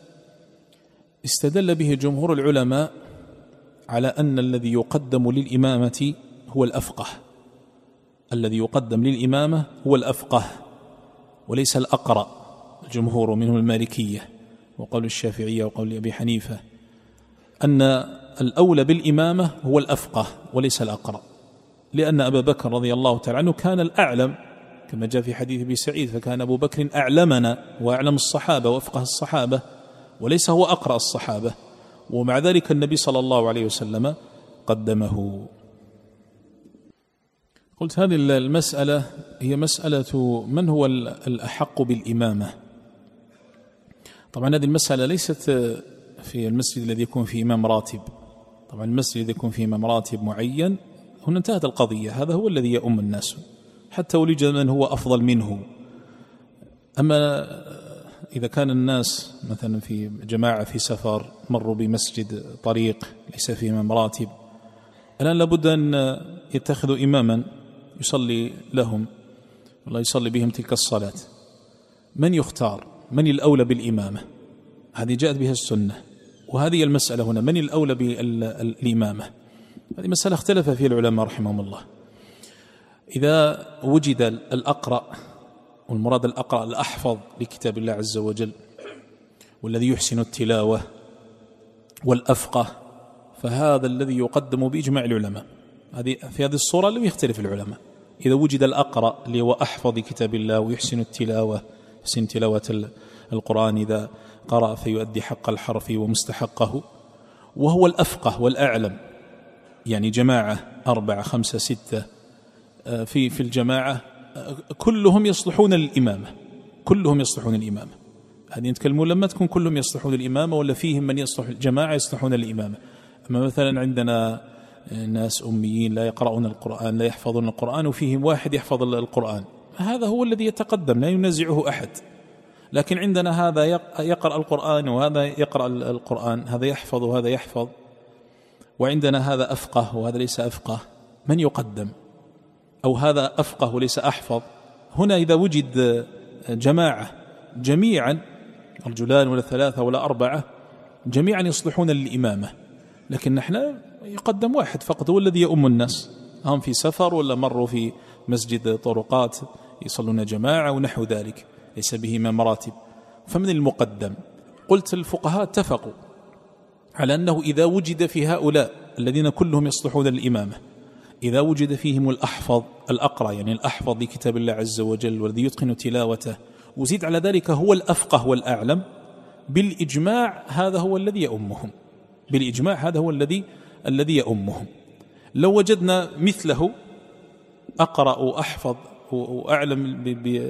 استدل به جمهور العلماء على أن الذي يقدم للإمامة هو الأفقه، الذي يقدم للإمامة هو الأفقه وليس الأقرأ. الجمهور منهم المالكية وقول الشافعية وقول أبي حنيفة أن الأولى بالإمامة هو الأفقه وليس الأقرأ، لأن أبا بكر رضي الله تعالى عنه كان الأعلم كما جاء في حديث أبي سعيد، فكان أبو بكر أعلمنا وأعلم الصحابة وأفقه الصحابة وليس هو أقرأ الصحابة، ومع ذلك النبي صلى الله عليه وسلم قدمه. قلت هذه المسألة هي مسألة من هو الأحق بالإمامة. طبعا هذه المسألة ليست في المسجد الذي يكون فيه إمام راتب، طبعا المسجد الذي يكون فيه إمام راتب معين هنا انتهت القضية، هذا هو الذي يؤم الناس حتى ولج من هو أفضل منه. أما إذا كان الناس مثلا في جماعة في سفر مروا بمسجد طريق ليس فيه إمام راتب، الآن لابد أن يتخذوا إماما يصلي لهم ولا يصلي بهم تلك الصلاة. من يختار؟ من الأولى بالإمامة؟ هذه جاءت بها السنة، وهذه المسألة هنا من الأولى بالإمامة؟ هذه مسألة اختلف فيها العلماء رحمهم الله. إذا وجد الأقرأ، والمراد الأقرأ الأحفظ لكتاب الله عز وجل والذي يحسن التلاوة والأفقه، فهذا الذي يقدم بإجماع العلماء. في هذه الصورة لم يختلف العلماء. إذا وجد الأقرأ اللي هو أحفظ كتاب الله ويحسن التلاوة، يحسن تلاوة القرآن إذا قرأ فيؤدي حق الحرف ومستحقه، وهو الأفقه والأعلم، يعني جماعة 4 5 6 في الجماعة كلهم يصلحون للإمامة، كلهم يصلحون الإمامة. هذه نتكلمون لما تكون كلهم يصلحون الإمامة ولا فيهم من يصلح الجماعة يصلحون الإمامة. أما مثلا عندنا ناس أميين لا يقرؤون القرآن لا يحفظون القرآن وفيهم واحد يحفظ القرآن، هذا هو الذي يتقدم لا ينازعه أحد. لكن عندنا هذا يقرأ القرآن وهذا يقرأ القرآن، هذا يحفظ وهذا يحفظ، وعندنا هذا أفقه وهذا ليس أفقه، من يقدم؟ أو هذا أفقه وليس أحفظ. هنا إذا وجد جماعة جميعا رجلان ولا 3 ولا 4 جميعا يصلحون للإمامة، لكن نحن يقدم واحد فقط هو الذي يؤم الناس، هم في سفر ولا مروا في مسجد طرقات يصلون جماعة ونحو ذلك ليس به إمام راتب، فمن المقدم؟ قلت الفقهاء اتفقوا على أنه إذا وجد في هؤلاء الذين كلهم يصلحون للإمامة، إذا وجد فيهم الأحفظ الأقرأ يعني الأحفظ لكتاب الله عز وجل والذي يتقن تلاوته، وزيد على ذلك هو الأفقه والأعلم، بالإجماع هذا هو الذي يؤمهم، بالإجماع هذا هو الذي يؤمهم. لو وجدنا مثله أقرأ وأحفظ وأعلم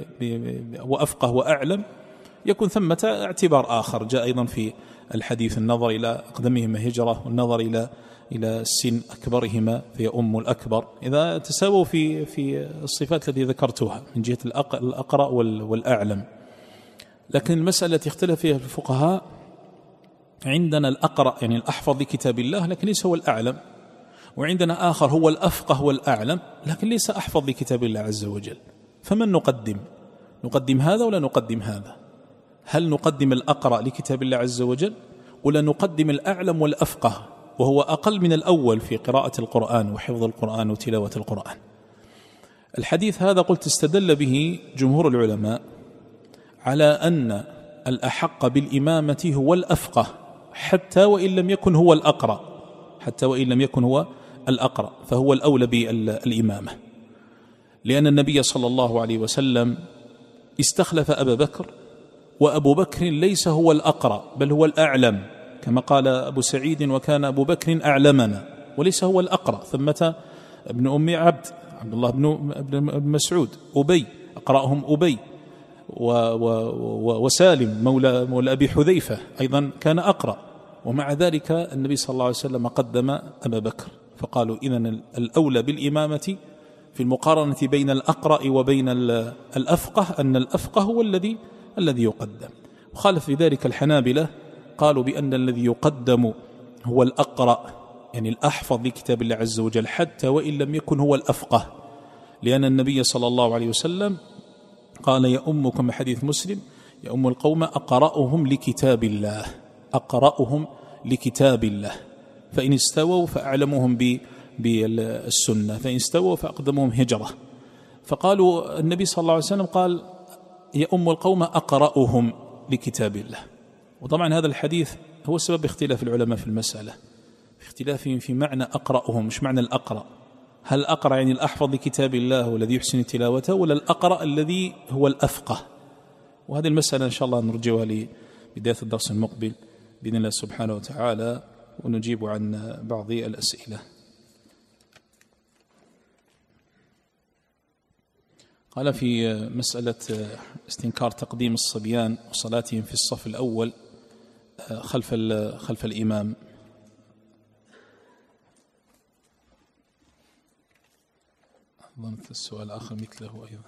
وأفقه وأعلم يكون ثمة اعتبار آخر جاء أيضا في الحديث، النظر إلى أقدمهما هجرة والنظر إلى السن أكبرهما فيؤم الأكبر، إذا تساووا في الصفات التي ذكرتها من جهة الأقرأ والأعلم. لكن المسألة التي اختلف فيها الفقهاء، عندنا الأقرأ يعني الأحفظ لكتاب الله لكن ليس هو الأعلم، وعندنا آخر هو الأفقه والأعلم لكن ليس أحفظ لكتاب الله عز وجل، فمن نقدم؟ نقدم هذا ولا نقدم هذا؟ هل نقدم الأقرأ لكتاب الله عز وجل ولا نقدم الأعلم والأفقه وهو أقل من الأول في قراءة القرآن وحفظ القرآن وتلاوة القرآن؟ الحديث هذا قلت استدل به جمهور العلماء على أن الأحق بالإمامة هو الأفقه حتى وإن لم يكن هو الأقرأ، حتى وإن لم يكن هو الأقرأ فهو الأولى بالإمامة، لأن النبي صلى الله عليه وسلم استخلف أبا بكر، وأبو بكر ليس هو الأقرأ بل هو الأعلم، كما قال أبو سعيد وكان أبو بكر أعلمنا، وليس هو الأقرأ. ثمة ابن أم عبد الله بن مسعود، أبي أقرأهم أبي، وسالم مولى أبي حذيفة أيضا كان أقرأ، ومع ذلك النبي صلى الله عليه وسلم قدم أبا بكر، فقالوا إذن الأولى بالإمامة في المقارنة بين الأقرأ وبين الأفقه أن الأفقه هو الذي يقدم. وخالف في ذلك الحنابلة، قالوا بأن الذي يقدم هو الأقرأ، يعني الأحفظ لكتاب الله عز وجل، حتى وإن لم يكن هو الأفقه، لأن النبي صلى الله عليه وسلم قال يؤمكم حديث مسلم يؤم القوم أقرأهم لكتاب الله، أقرأهم لكتاب الله، فإن استووا فأعلمهم بالسنة، فإن استووا فأقدمهم هجرة. فقالوا النبي صلى الله عليه وسلم قال يؤم القوم أقرأهم لكتاب الله. وطبعا هذا الحديث هو سبب اختلاف العلماء في المسألة، في اختلافهم في معنى أقرأهم، مش معنى الأقرأ، هل الأقرأ يعني الأحفظ لكتاب الله والذي يحسن تلاوته، ولا الأقرأ الذي هو الأفقه؟ وهذه المسألة إن شاء الله نرجوها لبداية الدرس المقبل بإذن الله سبحانه وتعالى، ونجيب عن بعض الأسئلة. قال في مسألة استنكار تقديم الصبيان وصلاتهم في الصف الأول خلف الإمام. ظننت السؤال آخر مثله أيضا.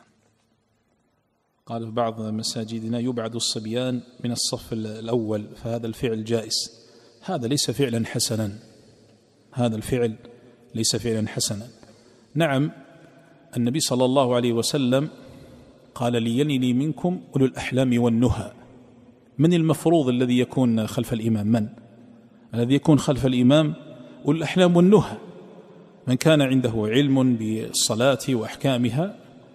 قال في بعض مساجدنا يبعد الصبيان من الصف الأول، فهذا الفعل جائز. هذا ليس فعلا حسنا، هذا الفعل ليس فعلا حسنا. نعم النبي صلى الله عليه وسلم قال ليلني منكم أولو الأحلام والنهى. من المفروض الذي يكون خلف الإمام؟ من الذي يكون خلف الإمام؟ أولو الأحلام والنهى، من كان عنده علم بالصلاة وأحكامها.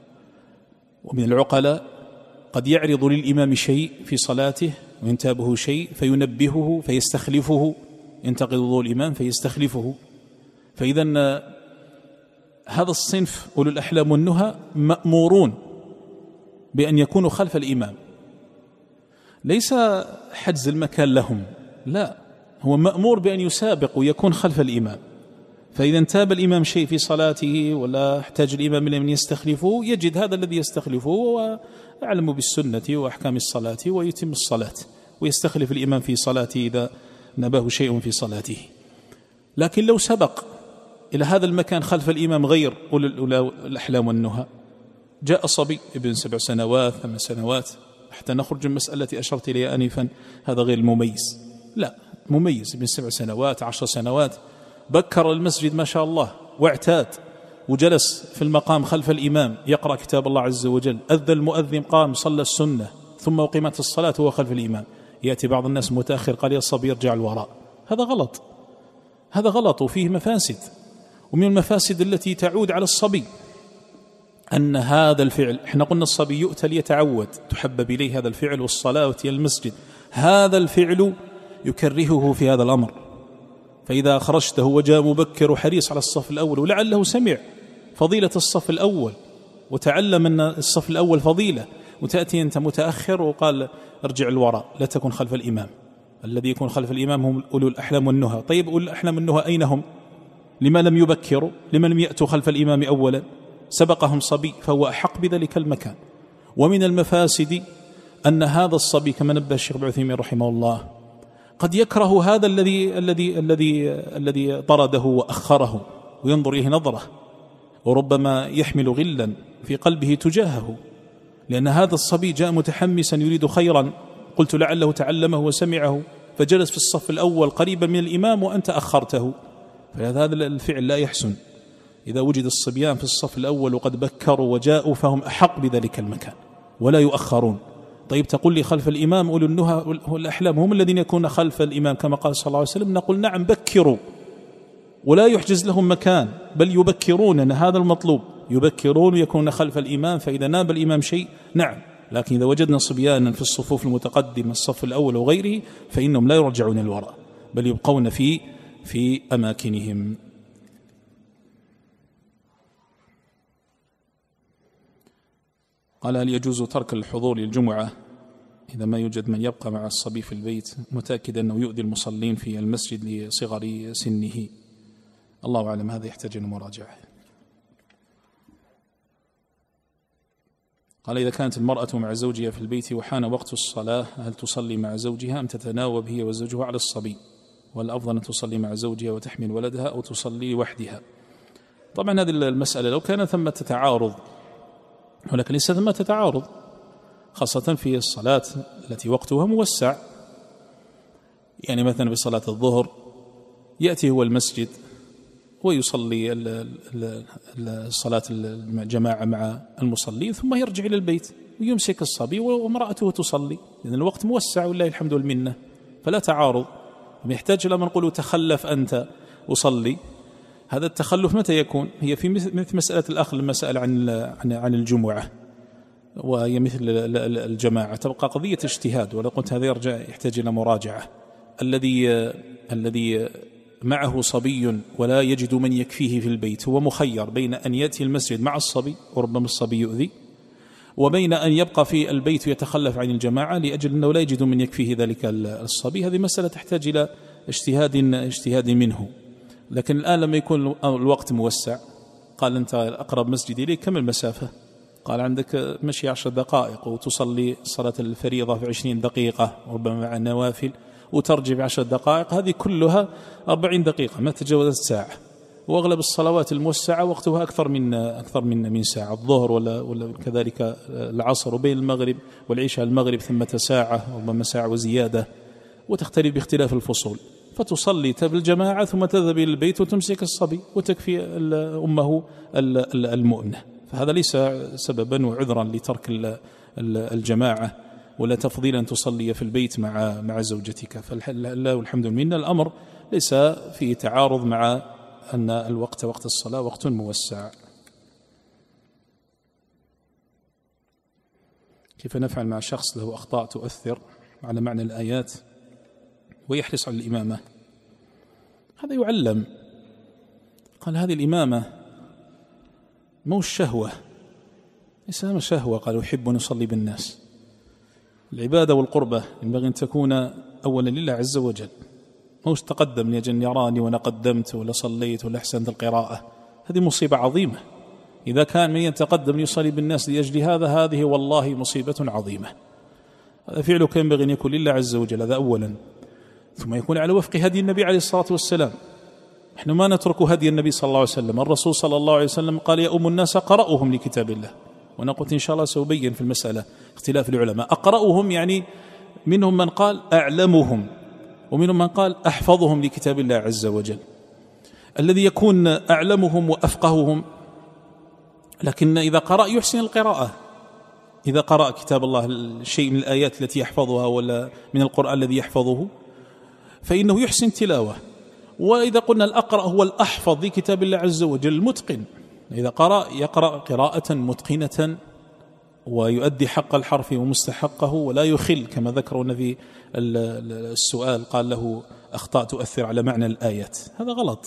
ومن العقلاء قد يعرض للإمام شيء في صلاته وينتابه شيء فينبهه فيستخلفه، ينتقض وضوء الإمام فيستخلفه. فإذا هذا الصنف أولو الأحلام والنهى مأمورون بأن يكونوا خلف الإمام، ليس حجز المكان لهم، لا، هو مأمور بأن يسابق ويكون خلف الإمام. فإذا انتاب الإمام شيء في صلاته ولا احتاج الإمام من يستخلفه، يجد هذا الذي يستخلفه ويعلم بالسنة وأحكام الصلاة ويتم الصلاة، ويستخلف الإمام في صلاته إذا نباه شيء في صلاته. لكن لو سبق إلى هذا المكان خلف الإمام غير أولو الأحلام والنهى، جاء صبي ابن 7 سنوات 8 سنوات، حتى نخرج من مسألة أشرت إليها آنفا، هذا غير المميز، لا، مميز ابن 7 سنوات 10 سنوات، بكر المسجد ما شاء الله واعتاد، وجلس في المقام خلف الإمام يقرأ كتاب الله عز وجل، أذن المؤذن قام صلى السنة ثم أقيمت الصلاة وهو خلف الإمام. يأتي بعض الناس متأخر قال يا الصبي يرجع الوراء، هذا غلط، هذا غلط وفيه مفاسد. ومن المفاسد التي تعود على الصبي أن هذا الفعل، احنا قلنا الصبي يؤتى ليتعود، تحبب إليه هذا الفعل والصلاة وتي المسجد، هذا الفعل يكرهه في هذا الأمر. فإذا خرجته وجاء مبكر وحريص على الصف الأول، ولعله سمع فضيلة الصف الأول وتعلم أن الصف الأول فضيلة، وتأتي أنت متأخر وقال ارجع الوراء، لا تكن خلف الإمام. الذي يكون خلف الإمام هم أولو الأحلام والنهى. طيب أولو الأحلام والنهى أين هم؟ لما لم يبكروا؟ لما لم يأتوا خلف الإمام أولا؟ سبقهم صبي فهو أحق بذلك المكان. ومن المفاسد أن هذا الصبي كما نبه الشيخ ابن عثيمين رحمه الله قد يكره هذا الذي طرده وأخره، وينظر إليه نظرة، وربما يحمل غلا في قلبه تجاهه، لأن هذا الصبي جاء متحمسا يريد خيرا، قلت لعله تعلمه وسمعه فجلس في الصف الأول قريبا من الإمام وأنت أخرته. فهذا الفعل لا يحسن. إذا وجد الصبيان في الصف الأول وقد بكروا وجاءوا فهم أحق بذلك المكان ولا يؤخرون. طيب تقول لي خلف الإمام أولو النهى والأحلام هم الذين يكون خلف الإمام كما قال صلى الله عليه وسلم، نقول نعم بكروا ولا يحجز لهم مكان، بل يبكرون، أن هذا المطلوب، يبكرون ويكون خلف الإمام، فإذا ناب الإمام شيء نعم. لكن إذا وجدنا صبيانا في الصفوف المتقدمة الصف الأول وغيره فإنهم لا يرجعون الوراء بل يبقون في أماكنهم. قال هل يجوز ترك الحضور للجمعة إذا ما يوجد من يبقى مع الصبي في البيت، متأكد أنه يؤذي المصلين في المسجد لصغر سنه؟ الله أعلم، هذا يحتاج إلى مراجعة. قال إذا كانت المرأة مع زوجها في البيت وحان وقت الصلاة هل تصلي مع زوجها أم تتناوب هي وزوجها على الصبي؟ والأفضل أن تصلي مع زوجها وتحمل ولدها أو تصلي وحدها. طبعا هذه المسألة لو كان ثمة تعارض، ولكن ليس ثمة تعارض، خاصة في الصلاة التي وقتها موسع. يعني مثلا في صلاة الظهر يأتي هو المسجد ويصلي الصلاة الجماعة مع المصلين، ثم يرجع إلى البيت ويمسك الصبي وامرأته تصلي، لأن الوقت موسع والله الحمد والمنة، فلا تعارض. يحتاج لما نقول تخلف أنت وصلي، هذا التخلف متى يكون؟ هي في مثل مسألة الأخ لما سأل عن الجمعة، وهي مثل الجماعة تبقى قضية اجتهاد، ولا قلت هذا يحتاج إلى مراجعة. الذي معه صبي ولا يجد من يكفيه في البيت هو مخير بين أن يأتي المسجد مع الصبي وربما الصبي يؤذي، وبين أن يبقى في البيت ويتخلف عن الجماعة لأجل أنه لا يجد من يكفيه ذلك الصبي. هذه مسألة تحتاج إلى اجتهاد منه. لكن الآن لما يكون الوقت موسع، قال أنت أقرب مسجد إليك كم المسافة؟ قال عندك مشي 10 دقائق، وتصلي صلاة الفريضة في 20 دقيقة وربما مع النوافل، وترجع ب10 دقائق، هذه كلها 40 دقيقة ما تجاوزت ساعة. وأغلب الصلوات الموسعة وقتها أكثر من ساعة، الظهر ولا كذلك العصر، وبين المغرب والعشاء المغرب ثمة ساعة وربما ساعة وزيادة، وتختلف باختلاف الفصول. فتصلي بالجماعة ثم تذهب إلى البيت وتمسك الصبي وتكفي أمه المؤنة. فهذا ليس سببا وعذرا لترك الجماعة ولا تفضيلا أن تصلي في البيت مع زوجتك. فالله والحمد لله الأمر ليس فيه تعارض مع أن الوقت وقت الصلاة وقت موسع. كيف نفعل مع شخص له أخطاء تؤثر على معنى الآيات ويحرص على الإمامة؟ هذا يعلم. قال هذه الإمامة مو الشهوة، ليس شهوة، قال يحب أن يصلي بالناس. العبادة والقربة ينبغي أن تكون أولا لله عز وجل، موش تقدم لأجل يراني وأنا قدمت ولا صليت ولا أحسنت القراءة. هذه مصيبة عظيمة. إذا كان من يتقدم ليصلي بالناس لأجل هذه والله مصيبة عظيمة. هذا فعلك ينبغي أن يكون لله عز وجل، هذا أولا، ثم يكون على وفق هدي النبي عليه الصلاة والسلام. نحن ما نترك هدي النبي صلى الله عليه وسلم. الرسول صلى الله عليه وسلم قال يا أم الناس أقرأهم لكتاب الله، وأنا قلت إن شاء الله سأبين في المسألة اختلاف العلماء. أقرأهم يعني منهم من قال أعلمهم، ومنهم من قال أحفظهم لكتاب الله عز وجل. الذي يكون أعلمهم وأفقههم، لكن إذا قرأ يحسن القراءة. إذا قرأ كتاب الله شيء من الآيات التي يحفظها ولا من القرآن الذي يحفظه فإنه يحسن تلاوة. وإذا قلنا الأقرأ هو الأحفظ لكتاب الله عز وجل المتقن، إذا قرأ يقرأ قراءة متقنة ويؤدي حق الحرف ومستحقه ولا يخل، كما ذكرنا في السؤال قال له أخطاء تؤثر على معنى الآيات. هذا غلط.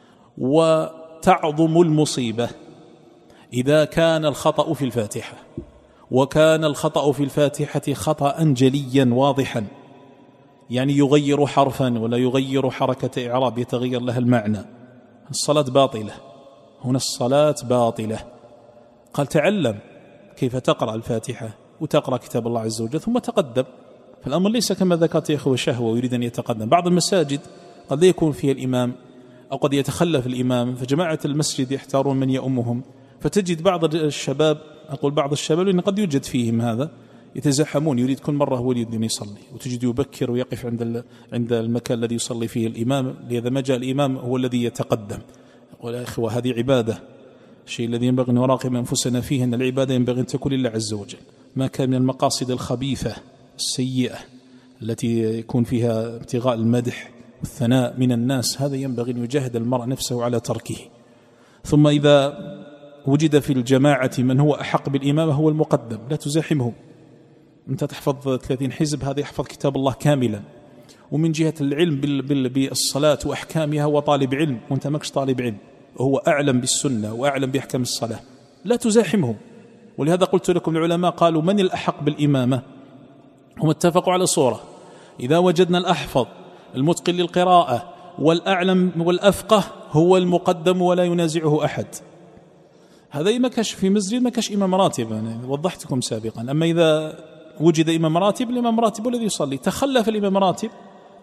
وتعظم المصيبة إذا كان الخطأ في الفاتحة، وكان الخطأ في الفاتحة خطأ جليا واضحا، يعني يغير حرفا ولا يغير حركة إعراب يتغير لها المعنى، الصلاة باطلة. هنا الصلاة باطلة. قال تعلم كيف تقرأ الفاتحة وتقرأ كتاب الله عز وجل ثم تقدم. فالأمر ليس كما ذكرت يا أخوة شهوة ويريد أن يتقدم. بعض المساجد قد لا يكون فيها الإمام أو قد يتخلف الإمام، فجماعة المسجد يحتارون من يؤمهم، فتجد بعض الشباب، أقول بعض الشباب لأن قد يوجد فيهم هذا، يتزحمون، يريد كل مرة هو يريد أن يصلي، وتجد يبكر ويقف عند المكان الذي يصلي فيه الإمام، لذا ما جاء الإمام هو الذي يتقدم. يقول يا إخوة هذه عبادة، الشيء الذي ينبغي أن نراقب أنفسنا فيه أن العبادة ينبغي أن تكون لله عز وجل. ما كان من المقاصد الخبيثة السيئة التي يكون فيها ابتغاء المدح والثناء من الناس، هذا ينبغي أن يجاهد المرء نفسه على تركه. ثم إذا وجد في الجماعة من هو أحق بالإمامة هو المقدم، لا تزاحمه. أنت تحفظ 30 حزب، هذا يحفظ كتاب الله كاملا. ومن جهة العلم بالصلاة وأحكامها هو طالب علم وأنت ماكش طالب علم، وهو أعلم بالسنة وأعلم بأحكام الصلاة، لا تزاحمه. ولهذا قلت لكم العلماء قالوا من الأحق بالإمامة؟ هم اتفقوا على صورة: إذا وجدنا الأحفظ المتقن للقراءة والأعلم والأفقه هو المقدم ولا ينازعه أحد. هذا ما كاش في مسجد، ما كاش إمام راتب، يعني وضحتكم سابقا. أما إذا وجد إمام راتب، الإمام راتب الذي يصلي. تخلف الإمام راتب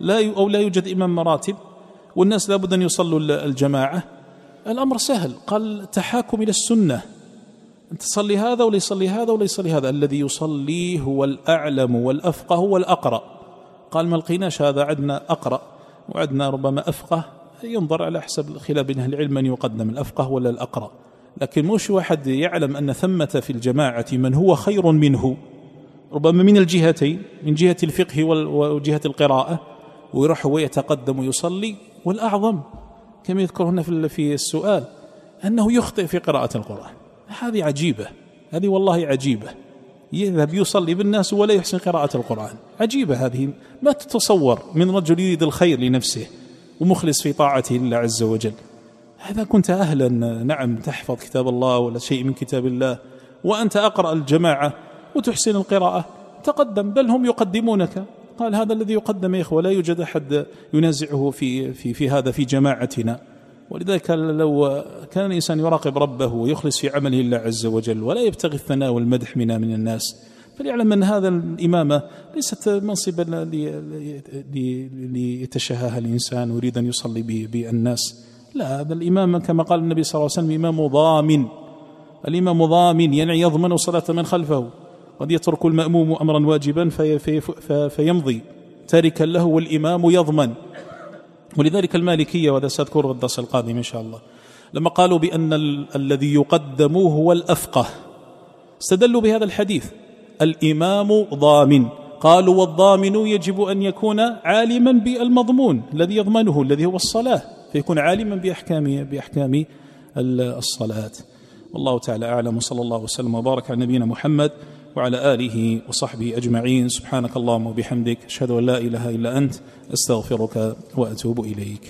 أو لا يوجد إمام مراتب والناس لابد أن يصلوا الجماعة، الأمر سهل. قال تحاكم إلى السنة، أن تصلي هذا ولا يصلي هذا ولا يصلي هذا، الذي يصلي هو الأعلم والأفقه والأقرأ. قال ما لقيناش هذا، عندنا أقرأ وعندنا ربما أفقه، ينظر على حسب الخلاف بين أهل العلم من يقدم الأفقه ولا الأقرأ. لكن مش واحد يعلم أن ثمة في الجماعة من هو خير منه ربما من الجهتين، من جهة الفقه وجهة القراءة، ويروح ويتقدم ويصلي. والأعظم كما يذكر هنا في السؤال أنه يخطئ في قراءة القرآن. هذه عجيبة، هذه والله عجيبة، يذهب يصلي بالناس ولا يحسن قراءة القرآن. عجيبة هذه، ما تتصور من رجل يريد الخير لنفسه ومخلص في طاعته لله عز وجل. هذا كنت أهلا نعم تحفظ كتاب الله ولا شيء من كتاب الله وأنت أقرأ الجماعة وتحسن القراءة، تقدم، بل هم يقدمونك. قال هذا الذي يقدم يا إخوة لا يوجد أحد ينازعه في هذا في جماعتنا. ولذلك لو كان الإنسان يراقب ربه ويخلص في عمله لله عز وجل ولا يبتغي الثناء والمدح من الناس، فليعلم أن هذا الإمامة ليست منصبا ليتشهاها الإنسان ويريد أن يصلي بالناس. لا، هذا الإمام كما قال النبي صلى الله عليه وسلم إمام ضامن. الإمام ضامن يعني يضمن صلاة من خلفه، قد يترك المأموم أمرا واجبا فيمضي تاركا له والإمام يضمن. ولذلك المالكية، وهذا سأذكره الدرس القادم إن شاء الله، لما قالوا بأن الذي يقدم هو الأفقه استدلوا بهذا الحديث الإمام ضامن. قالوا والضامن يجب أن يكون عالما بالمضمون الذي يضمنه الذي هو الصلاة، فيكون عالما بأحكام الصلاة. والله تعالى أعلم، وصلى الله وسلم وبارك على نبينا محمد وعلى آله وصحبه أجمعين. سبحانك اللهم وبحمدك، أشهد أن لا إله إلا أنت، أستغفرك وأتوب إليك.